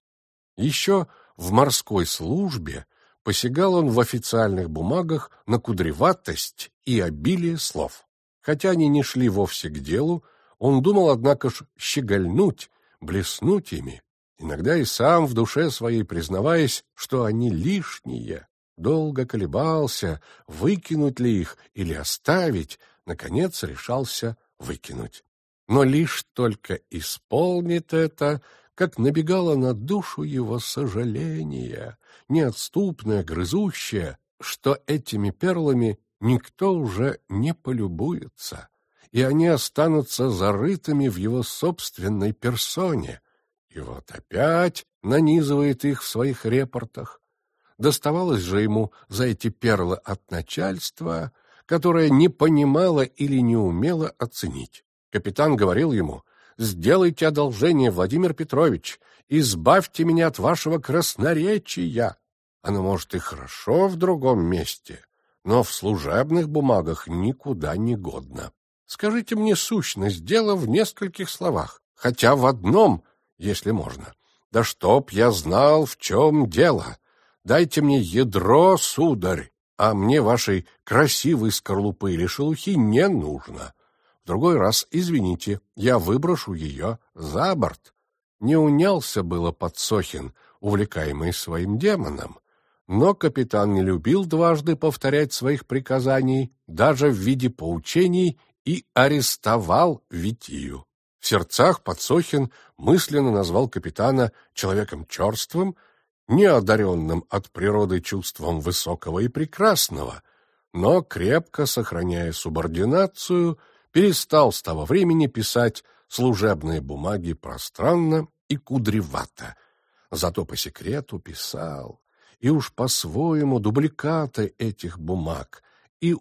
Еще в морской службе посягал он в официальных бумагах на кудреватость и обилие слов. Хотя они не шли вовсе к делу, он думал, однако ж, щегольнуть, блеснуть ими, иногда и сам в душе своей признаваясь, что они лишние. Долго колебался, выкинуть ли их или оставить, наконец решался выкинуть. Но лишь только исполнит это, как набегало на душу его сожаление, неотступное, грызущее, что этими перлами никто уже не полюбуется, и они останутся зарытыми в его собственной персоне. И вот опять нанизывает их в своих репортах. Доставалось же ему за эти перлы от начальства, которое не понимало или не умело оценить. Капитан говорил ему: «Сделайте одолжение, Владимир Петрович, избавьте меня от вашего красноречия. Оно, может, и хорошо в другом месте, но в служебных бумагах никуда не годно. Скажите мне сущность дела в нескольких словах, хотя в одном, если можно. Да чтоб я знал, в чем дело. Дайте мне ядро, сударь, а мне вашей красивой скорлупы или шелухи не нужно. в другой раз извините, я выброшу ее за борт. Не унялся было Подсохин, увлекаемый своим демоном, но капитан не любил дважды повторять своих приказаний, даже в виде поучений, и арестовал Витию. В сердцах Подсохин мысленно назвал капитана человеком черствым, неодаренным от природы чувством высокого и прекрасного, но, крепко сохраняя субординацию, перестал с того времени писать служебные бумаги пространно и кудревато. Зато по секрету писал, и уж по-своему дубликаты этих бумаг, и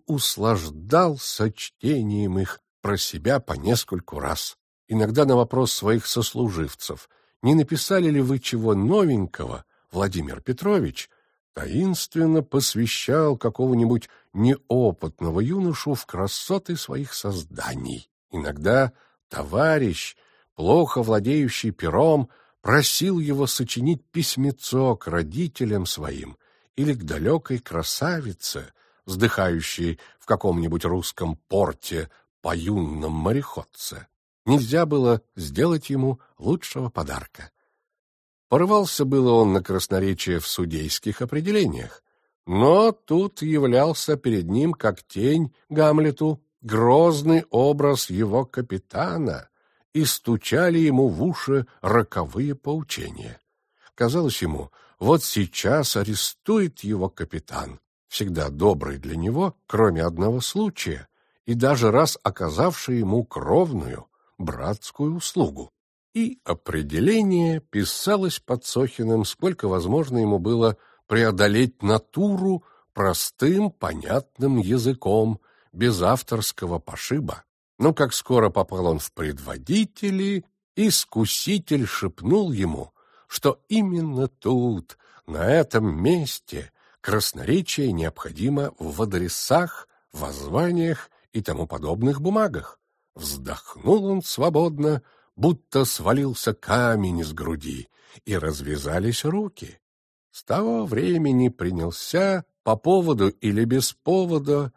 услаждался чтением их про себя по нескольку раз. Иногда на вопрос своих сослуживцев: «Не написали ли вы чего новенького, Владимир Петрович?» таинственно посвящал какого-нибудь неопытного юношу в красоты своих созданий. Иногда товарищ, плохо владеющий пером, просил его сочинить письмецо к родителям своим или к далекой красавице, вздыхающей в каком-нибудь русском порте по юном мореходце. Нельзя было сделать ему лучшего подарка. Порывался было он на красноречие в судейских определениях, но тут являлся перед ним, как тень Гамлету, грозный образ его капитана, и стучали ему в уши роковые поучения. Казалось ему, вот сейчас арестует его капитан, всегда добрый для него, кроме одного случая, и даже раз оказавший ему кровную, братскую услугу. И определение писалось Подсохиным, сколько возможно ему было преодолеть натуру простым, понятным языком, без авторского пошиба. Но как скоро попал он в предводители, искуситель шепнул ему, что именно тут, на этом месте, красноречие необходимо в адресах, воззваниях и тому подобных бумагах. Вздохнул он свободно, будто свалился камень с груди, и развязались руки. С того времени принялся по поводу или без повода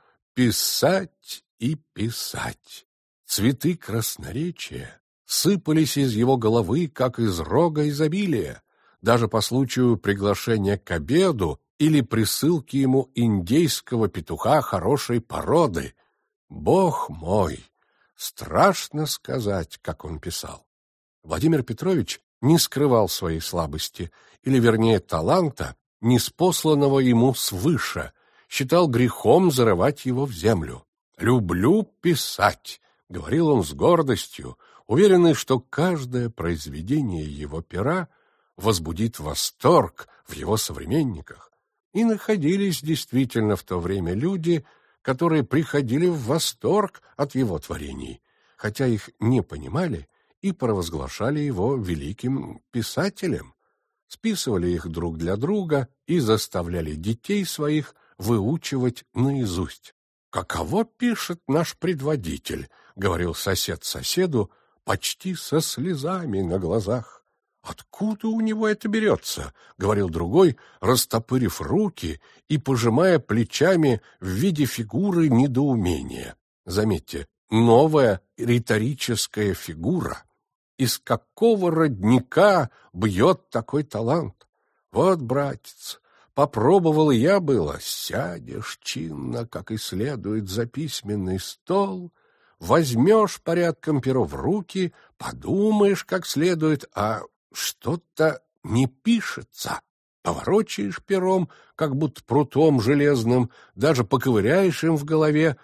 писать и писать. Цветы красноречия сыпались из его головы, как из рога изобилия, даже по случаю приглашения к обеду или присылки ему индейского петуха хорошей породы. Бог мой! Страшно сказать, как он писал. Владимир Петрович не скрывал своей слабости, или, вернее, таланта, ниспосланного ему свыше, считал грехом зарывать его в землю. «Люблю писать», — говорил он с гордостью, уверенный, что каждое произведение его пера возбудит восторг в его современниках. И находились действительно в то время люди, которые приходили в восторг от его творений, хотя их не понимали и провозглашали его великим писателем, списывали их друг для друга и заставляли детей своих выучивать наизусть. «Каково пишет наш предводитель», — говорил сосед соседу, почти со слезами на глазах. «Откуда у него это берется?» — говорил другой, растопырив руки и пожимая плечами в виде фигуры недоумения. Заметьте, новая риторическая фигура. Из какого родника бьет такой талант? Вот, братец, попробовал я было, сядешь чинно, как и следует, за письменный стол, возьмешь порядком перо в руки, подумаешь как следует, а что-то не пишется. Поворочаешь пером, как будто прутом железным, даже поковыряешь им в голове,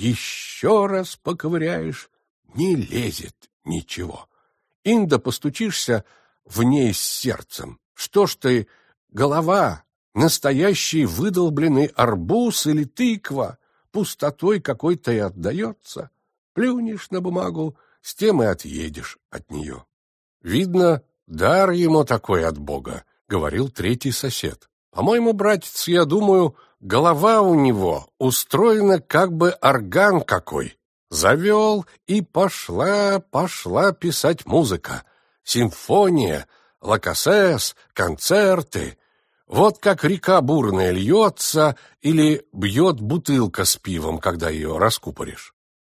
еще раз поковыряешь, не лезет ничего. Инда постучишься в ней с сердцем. Что ж ты, голова, настоящий выдолбленный арбуз или тыква, пустотой какой-то и отдается. Плюнешь на бумагу, с тем и отъедешь от нее. Видно, дар ему такой от Бога, — говорил третий сосед. По-моему, братец, я думаю, голова у него устроена как бы орган какой. Завел, и пошла писать музыка. Симфония, лакасес, концерты. Вот как река бурная льется или бьет бутылка с пивом, когда ее раскупоришь.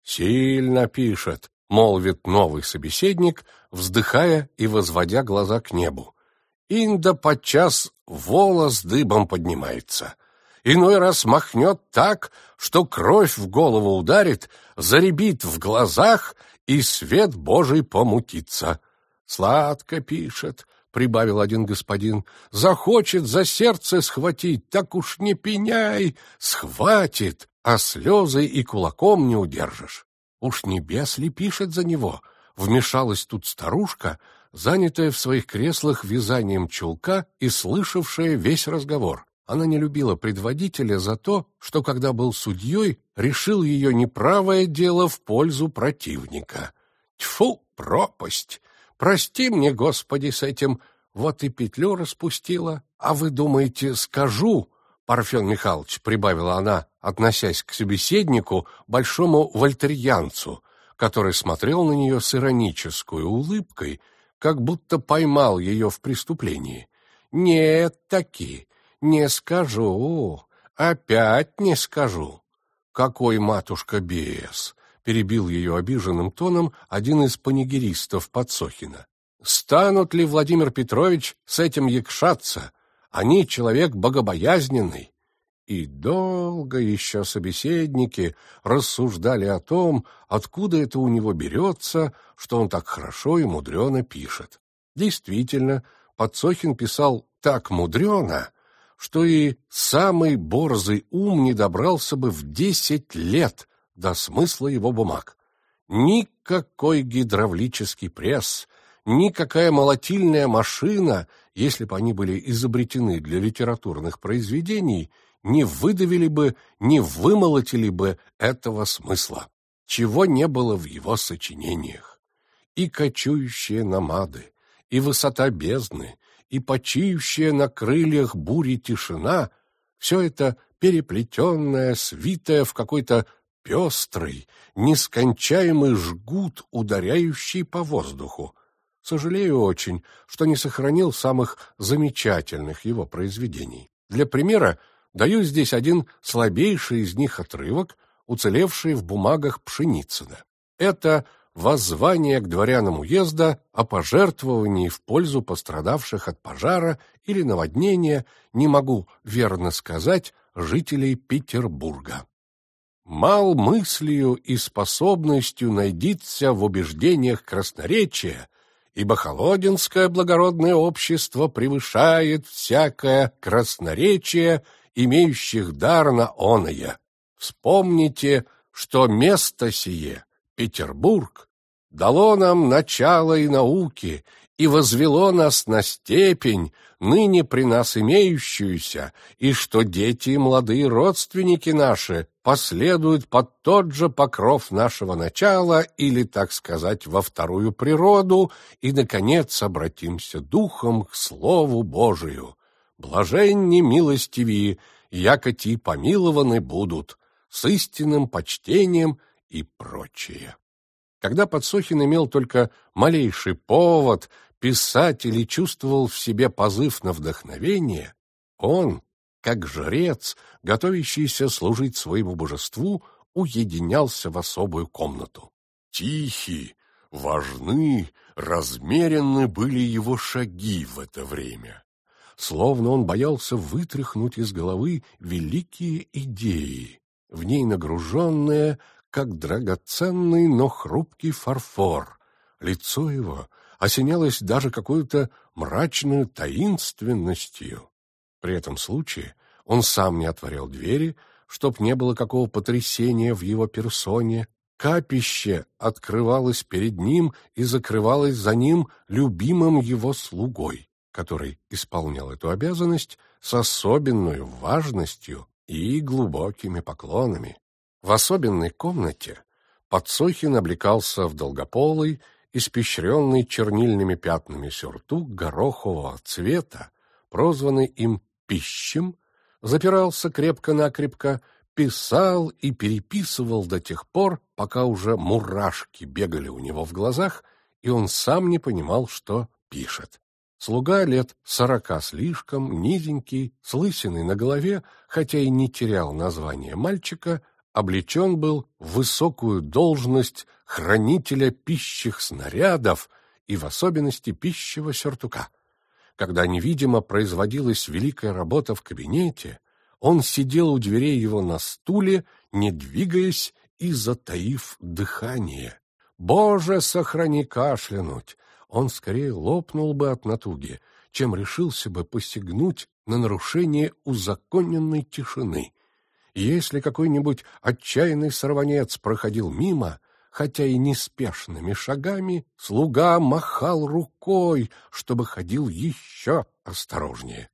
«Сильно пишет», — молвит новый собеседник, вздыхая и возводя глаза к небу. «Инда подчас волос дыбом поднимается. Иной раз махнет так, что кровь в голову ударит, заребит в глазах, и свет Божий помутится. Сладко пишет», — прибавил один господин, — «захочет за сердце схватить, так уж не пеняй, схватит, а слезы и кулаком не удержишь. Уж небес ли пишет за него?» Вмешалась тут старушка, занятая в своих креслах вязанием чулка и слышавшая весь разговор. Она не любила предводителя за то, что, когда был судьей, решил ее неправое дело в пользу противника. Тьфу, пропасть! Прости мне, Господи, с этим. Вот и петлю распустила. А вы думаете, скажу, Парфен Михайлович, прибавила она, относясь к собеседнику, большому вольтерьянцу, который смотрел на нее с иронической улыбкой, как будто поймал ее в преступлении. Нет, таки. «Не скажу, опять не скажу». «Какой, матушка, бес!» — перебил ее обиженным тоном один из панигеристов Подсохина. «Станут ли, Владимир Петрович, с этим якшаться? Они человек богобоязненный». И долго еще собеседники рассуждали о том, откуда это у него берется, что он так хорошо и мудрено пишет. Действительно, Подсохин писал так мудрено, что и самый борзый ум не добрался бы в 10 лет до смысла его бумаг. Никакой гидравлический пресс, никакая молотильная машина, если бы они были изобретены для литературных произведений, не выдавили бы, не вымолотили бы этого смысла, чего не было в его сочинениях. И кочующие намады, и высота бездны, и почиющая на крыльях бури тишина — все это переплетенное, свитое в какой-то пестрый, нескончаемый жгут, ударяющий по воздуху. Сожалею очень, что не сохранил самых замечательных его произведений. Для примера даю здесь один слабейший из них отрывок, уцелевший в бумагах Пшеницына. Это воззвание к дворянам уезда о пожертвовании в пользу пострадавших от пожара или наводнения, не могу верно сказать, жителей Петербурга. «Мал мыслью и способностью найдиться в убеждениях красноречия, ибо холодинское благородное общество превышает всякое красноречие, имеющих дар на оное. Вспомните, что место сие, Петербург, дало нам начало и науки, и возвело нас на степень, ныне при нас имеющуюся, и что дети и молодые родственники наши последуют под тот же покров нашего начала, или, так сказать, во вторую природу, и, наконец, обратимся духом к Слову Божию. Блаженни милостивии, яко ти помилованы будут, с истинным почтением и прочее». Когда Подсохин имел только малейший повод писать или чувствовал в себе позыв на вдохновение, он, как жрец, готовящийся служить своему божеству, уединялся в особую комнату. Тихи, важны, размеренны были его шаги в это время. Словно он боялся вытряхнуть из головы великие идеи, в ней нагруженные, как драгоценный, но хрупкий фарфор. Лицо его осенялось даже какой-то мрачной таинственностью. При этом случае он сам не отворял двери, чтоб не было какого потрясения в его персоне. Капище открывалось перед ним и закрывалось за ним любимым его слугой, который исполнял эту обязанность с особенной важностью и глубокими поклонами. В особенной комнате Подсохин облекался в долгополый, испещренный чернильными пятнами сюртук горохового цвета, прозванный им пищем, запирался крепко-накрепко, писал и переписывал до тех пор, пока уже мурашки бегали у него в глазах, и он сам не понимал, что пишет. Слуга лет 40 слишком, низенький, с лысиной на голове, хотя и не терял название мальчика, облечен был в высокую должность хранителя пищих снарядов и в особенности пищевого сюртука. Когда невидимо производилась великая работа в кабинете, он сидел у дверей его на стуле, не двигаясь и затаив дыхание. Боже, сохрани кашлянуть! Он скорее лопнул бы от натуги, чем решился бы посягнуть на нарушение узаконенной тишины. Если какой-нибудь отчаянный сорванец проходил мимо, хотя и неспешными шагами, слуга махал рукой, чтобы ходил еще осторожнее,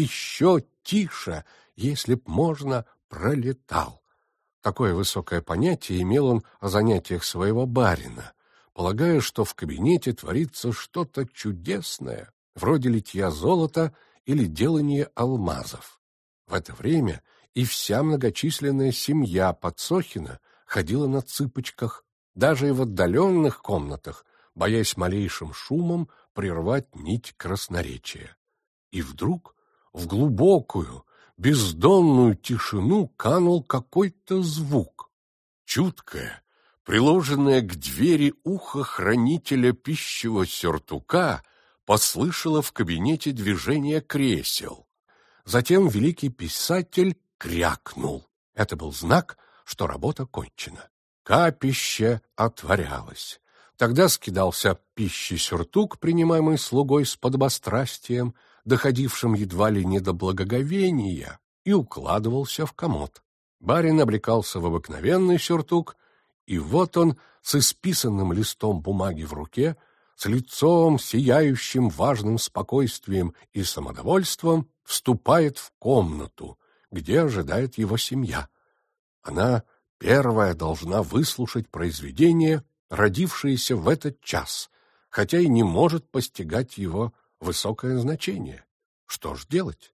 еще тише, если б можно, пролетал. Такое высокое понятие имел он о занятиях своего барина, полагая, что в кабинете творится что-то чудесное, вроде литья золота или делания алмазов. В это время и вся многочисленная семья Подсохина ходила на цыпочках, даже и в отдаленных комнатах, боясь малейшим шумом прервать нить красноречия. И вдруг в глубокую, бездонную тишину канул какой-то звук. Чуткое, приложенное к двери ухо хранителя пищевого сюртука послышало в кабинете движение кресел. Затем великий писатель крякнул. Это был знак, что работа кончена. Капище отворялось. Тогда скидался пищесюртук, принимаемый слугой с подобострастием, доходившим едва ли не до благоговения, и укладывался в комод. Барин облекался в обыкновенный сюртук, и вот он с исписанным листом бумаги в руке, с лицом, сияющим важным спокойствием и самодовольством, вступает в комнату, где ожидает его семья. Она первая должна выслушать произведение, родившееся в этот час, хотя и не может постигать его высокое значение. Что ж делать?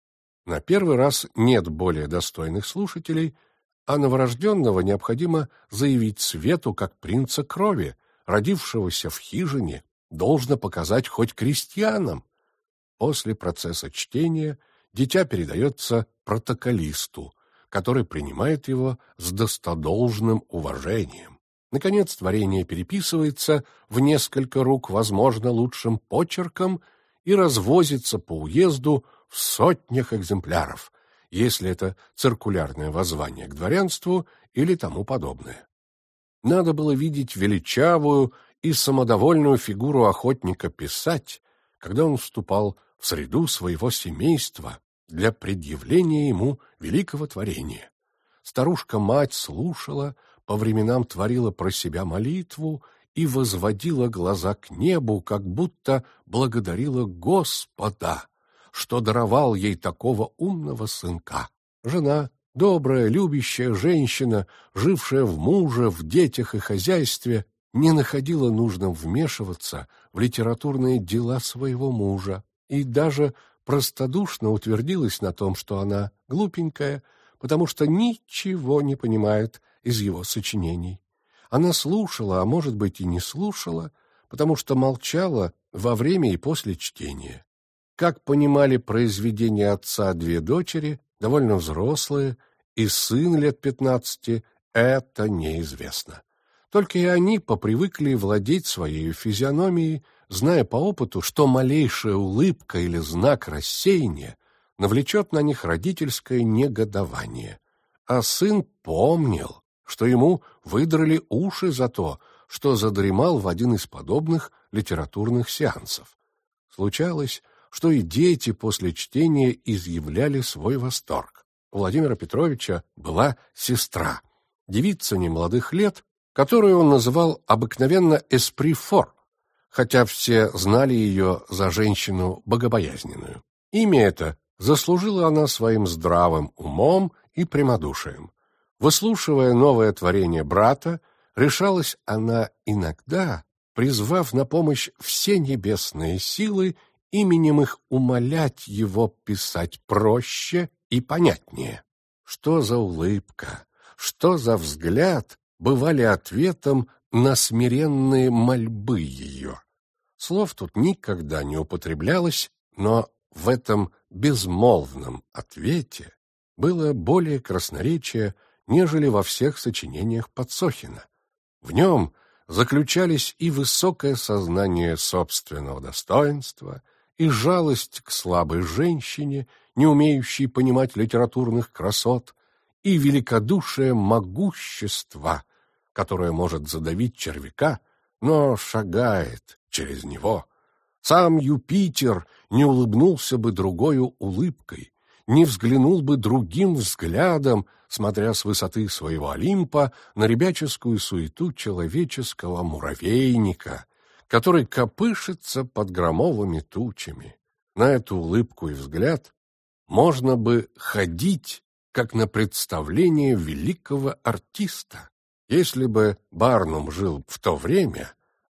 На первый раз нет более достойных слушателей, а новорожденного необходимо заявить свету как принца крови, родившегося в хижине, должно показать хоть крестьянам. После процесса чтения дитя передается протоколисту, который принимает его с достодолжным уважением. Наконец, творение переписывается в несколько рук, возможно, лучшим почерком, и развозится по уезду в сотнях экземпляров, если это циркулярное воззвание к дворянству или тому подобное. Надо было видеть величавую и самодовольную фигуру охотника писать, когда он вступал в среду своего семейства для предъявления ему великого творения. Старушка-мать слушала, по временам творила про себя молитву и возводила глаза к небу, как будто благодарила Господа, что даровал ей такого умного сынка. Жена, добрая, любящая женщина, жившая в муже, в детях и хозяйстве, не находила нужным вмешиваться в литературные дела своего мужа и даже простодушно утвердилась на том, что она глупенькая, потому что ничего не понимает из его сочинений. Она слушала, а может быть и не слушала, потому что молчала во время и после чтения. Как понимали произведения отца две дочери, довольно взрослые, и сын лет 15, это неизвестно. Только и они попривыкли владеть своей физиономией, зная по опыту, что малейшая улыбка или знак рассеяния навлечет на них родительское негодование. А сын помнил, что ему выдрали уши за то, что задремал в один из подобных литературных сеансов. Случалось, что и дети после чтения изъявляли свой восторг. У Владимира Петровича была сестра, девица немолодых лет, которую он называл обыкновенно «эспри-фор», хотя все знали ее за женщину богобоязненную. Имя это заслужила она своим здравым умом и прямодушием. Выслушивая новое творение брата, решалась она иногда, призвав на помощь все небесные силы, именем их умолять его писать проще и понятнее. Что за улыбка, что за взгляд бывали ответом на смиренные мольбы ее. Слов тут никогда не употреблялось, но в этом безмолвном ответе было более красноречия, нежели во всех сочинениях Подсохина. В нем заключались и высокое сознание собственного достоинства, и жалость к слабой женщине, не умеющей понимать литературных красот, и великодушие могущества, которое может задавить червяка, но шагает через него. Сам Юпитер не улыбнулся бы другою улыбкой, не взглянул бы другим взглядом, смотря с высоты своего Олимпа на ребяческую суету человеческого муравейника, который копышется под громовыми тучами. На эту улыбку и взгляд можно бы ходить, как на представление великого артиста. Если бы Барнум жил в то время,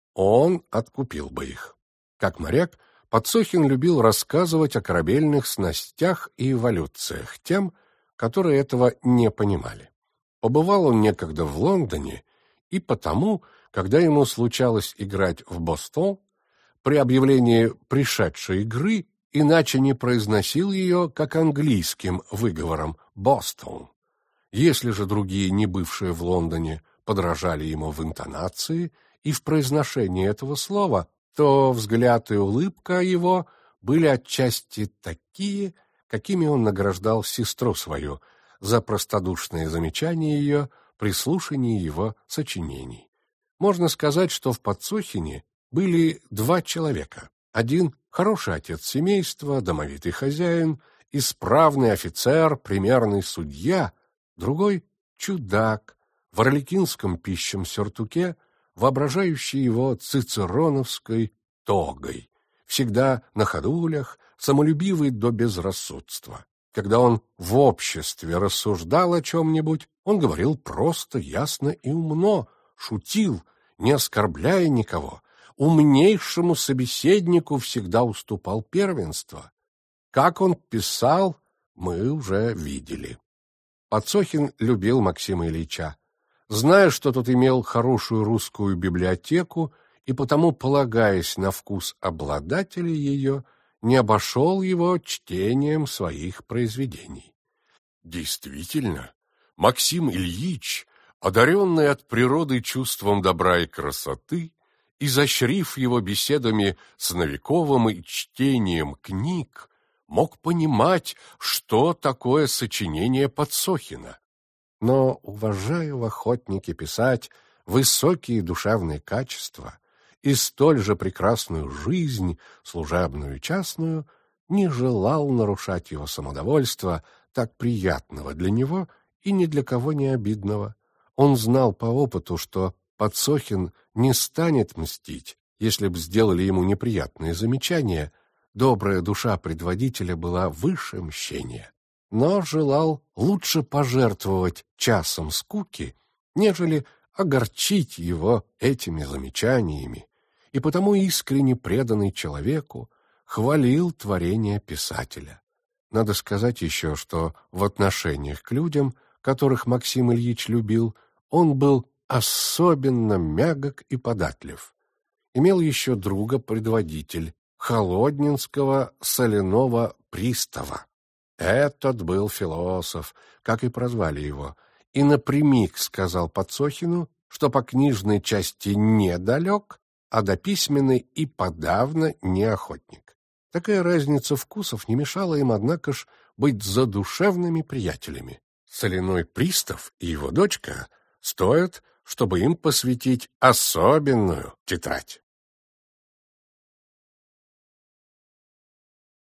он откупил бы их. Как моряк, Подсохин любил рассказывать о корабельных снастях и эволюциях тем, которые этого не понимали. Побывал он некогда в Лондоне, и потому, когда ему случалось играть в Бостон, при объявлении пришедшей игры иначе не произносил ее, как английским выговором «Бостон». Если же другие, не бывшие в Лондоне, подражали ему в интонации и в произношении этого слова, то взгляд и улыбка его были отчасти такие, какими он награждал сестру свою за простодушные замечания ее при слушании его сочинений. Можно сказать, что в Подсохине были два человека. Один — хороший отец семейства, домовитый хозяин, исправный офицер, примерный судья, другой — чудак, в орликинском пищем сюртуке, воображающий его цицероновской тогой, всегда на ходулях, самолюбивый до безрассудства. Когда он в обществе рассуждал о чем-нибудь, он говорил просто, ясно и умно, шутил, не оскорбляя никого, умнейшему собеседнику всегда уступал первенство. Как он писал, мы уже видели. Подсохин любил Максима Ильича. Зная, что тот имел хорошую русскую библиотеку, и потому, полагаясь на вкус обладателей ее, не обошел его чтением своих произведений. Действительно, Максим Ильич, одаренный от природы чувством добра и красоты, изощрив его беседами с Новиковым и чтением книг, мог понимать, что такое сочинение Подсохина. Но, уважая в охотнике писать высокие душевные качества и столь же прекрасную жизнь, служебную и частную, не желал нарушать его самодовольство, так приятного для него и ни для кого не обидного. Он знал по опыту, что Подсохин не станет мстить, если б сделали ему неприятные замечания. Добрая душа предводителя была выше мщения, но желал лучше пожертвовать часом скуки, нежели огорчить его этими замечаниями, и потому искренне преданный человеку хвалил творение писателя. Надо сказать еще, что в отношениях к людям, которых Максим Ильич любил, он был особенно мягок и податлив. Имел еще друга-предводитель, холоднинского соляного пристава. Этот был философ, как и прозвали его, и напрямик сказал Подсохину, что по книжной части недалек, а до письменной и подавно не охотник. Такая разница вкусов не мешала им, однако ж, быть задушевными приятелями. Соляной пристав и его дочка стоят, чтобы им посвятить особенную тетрадь.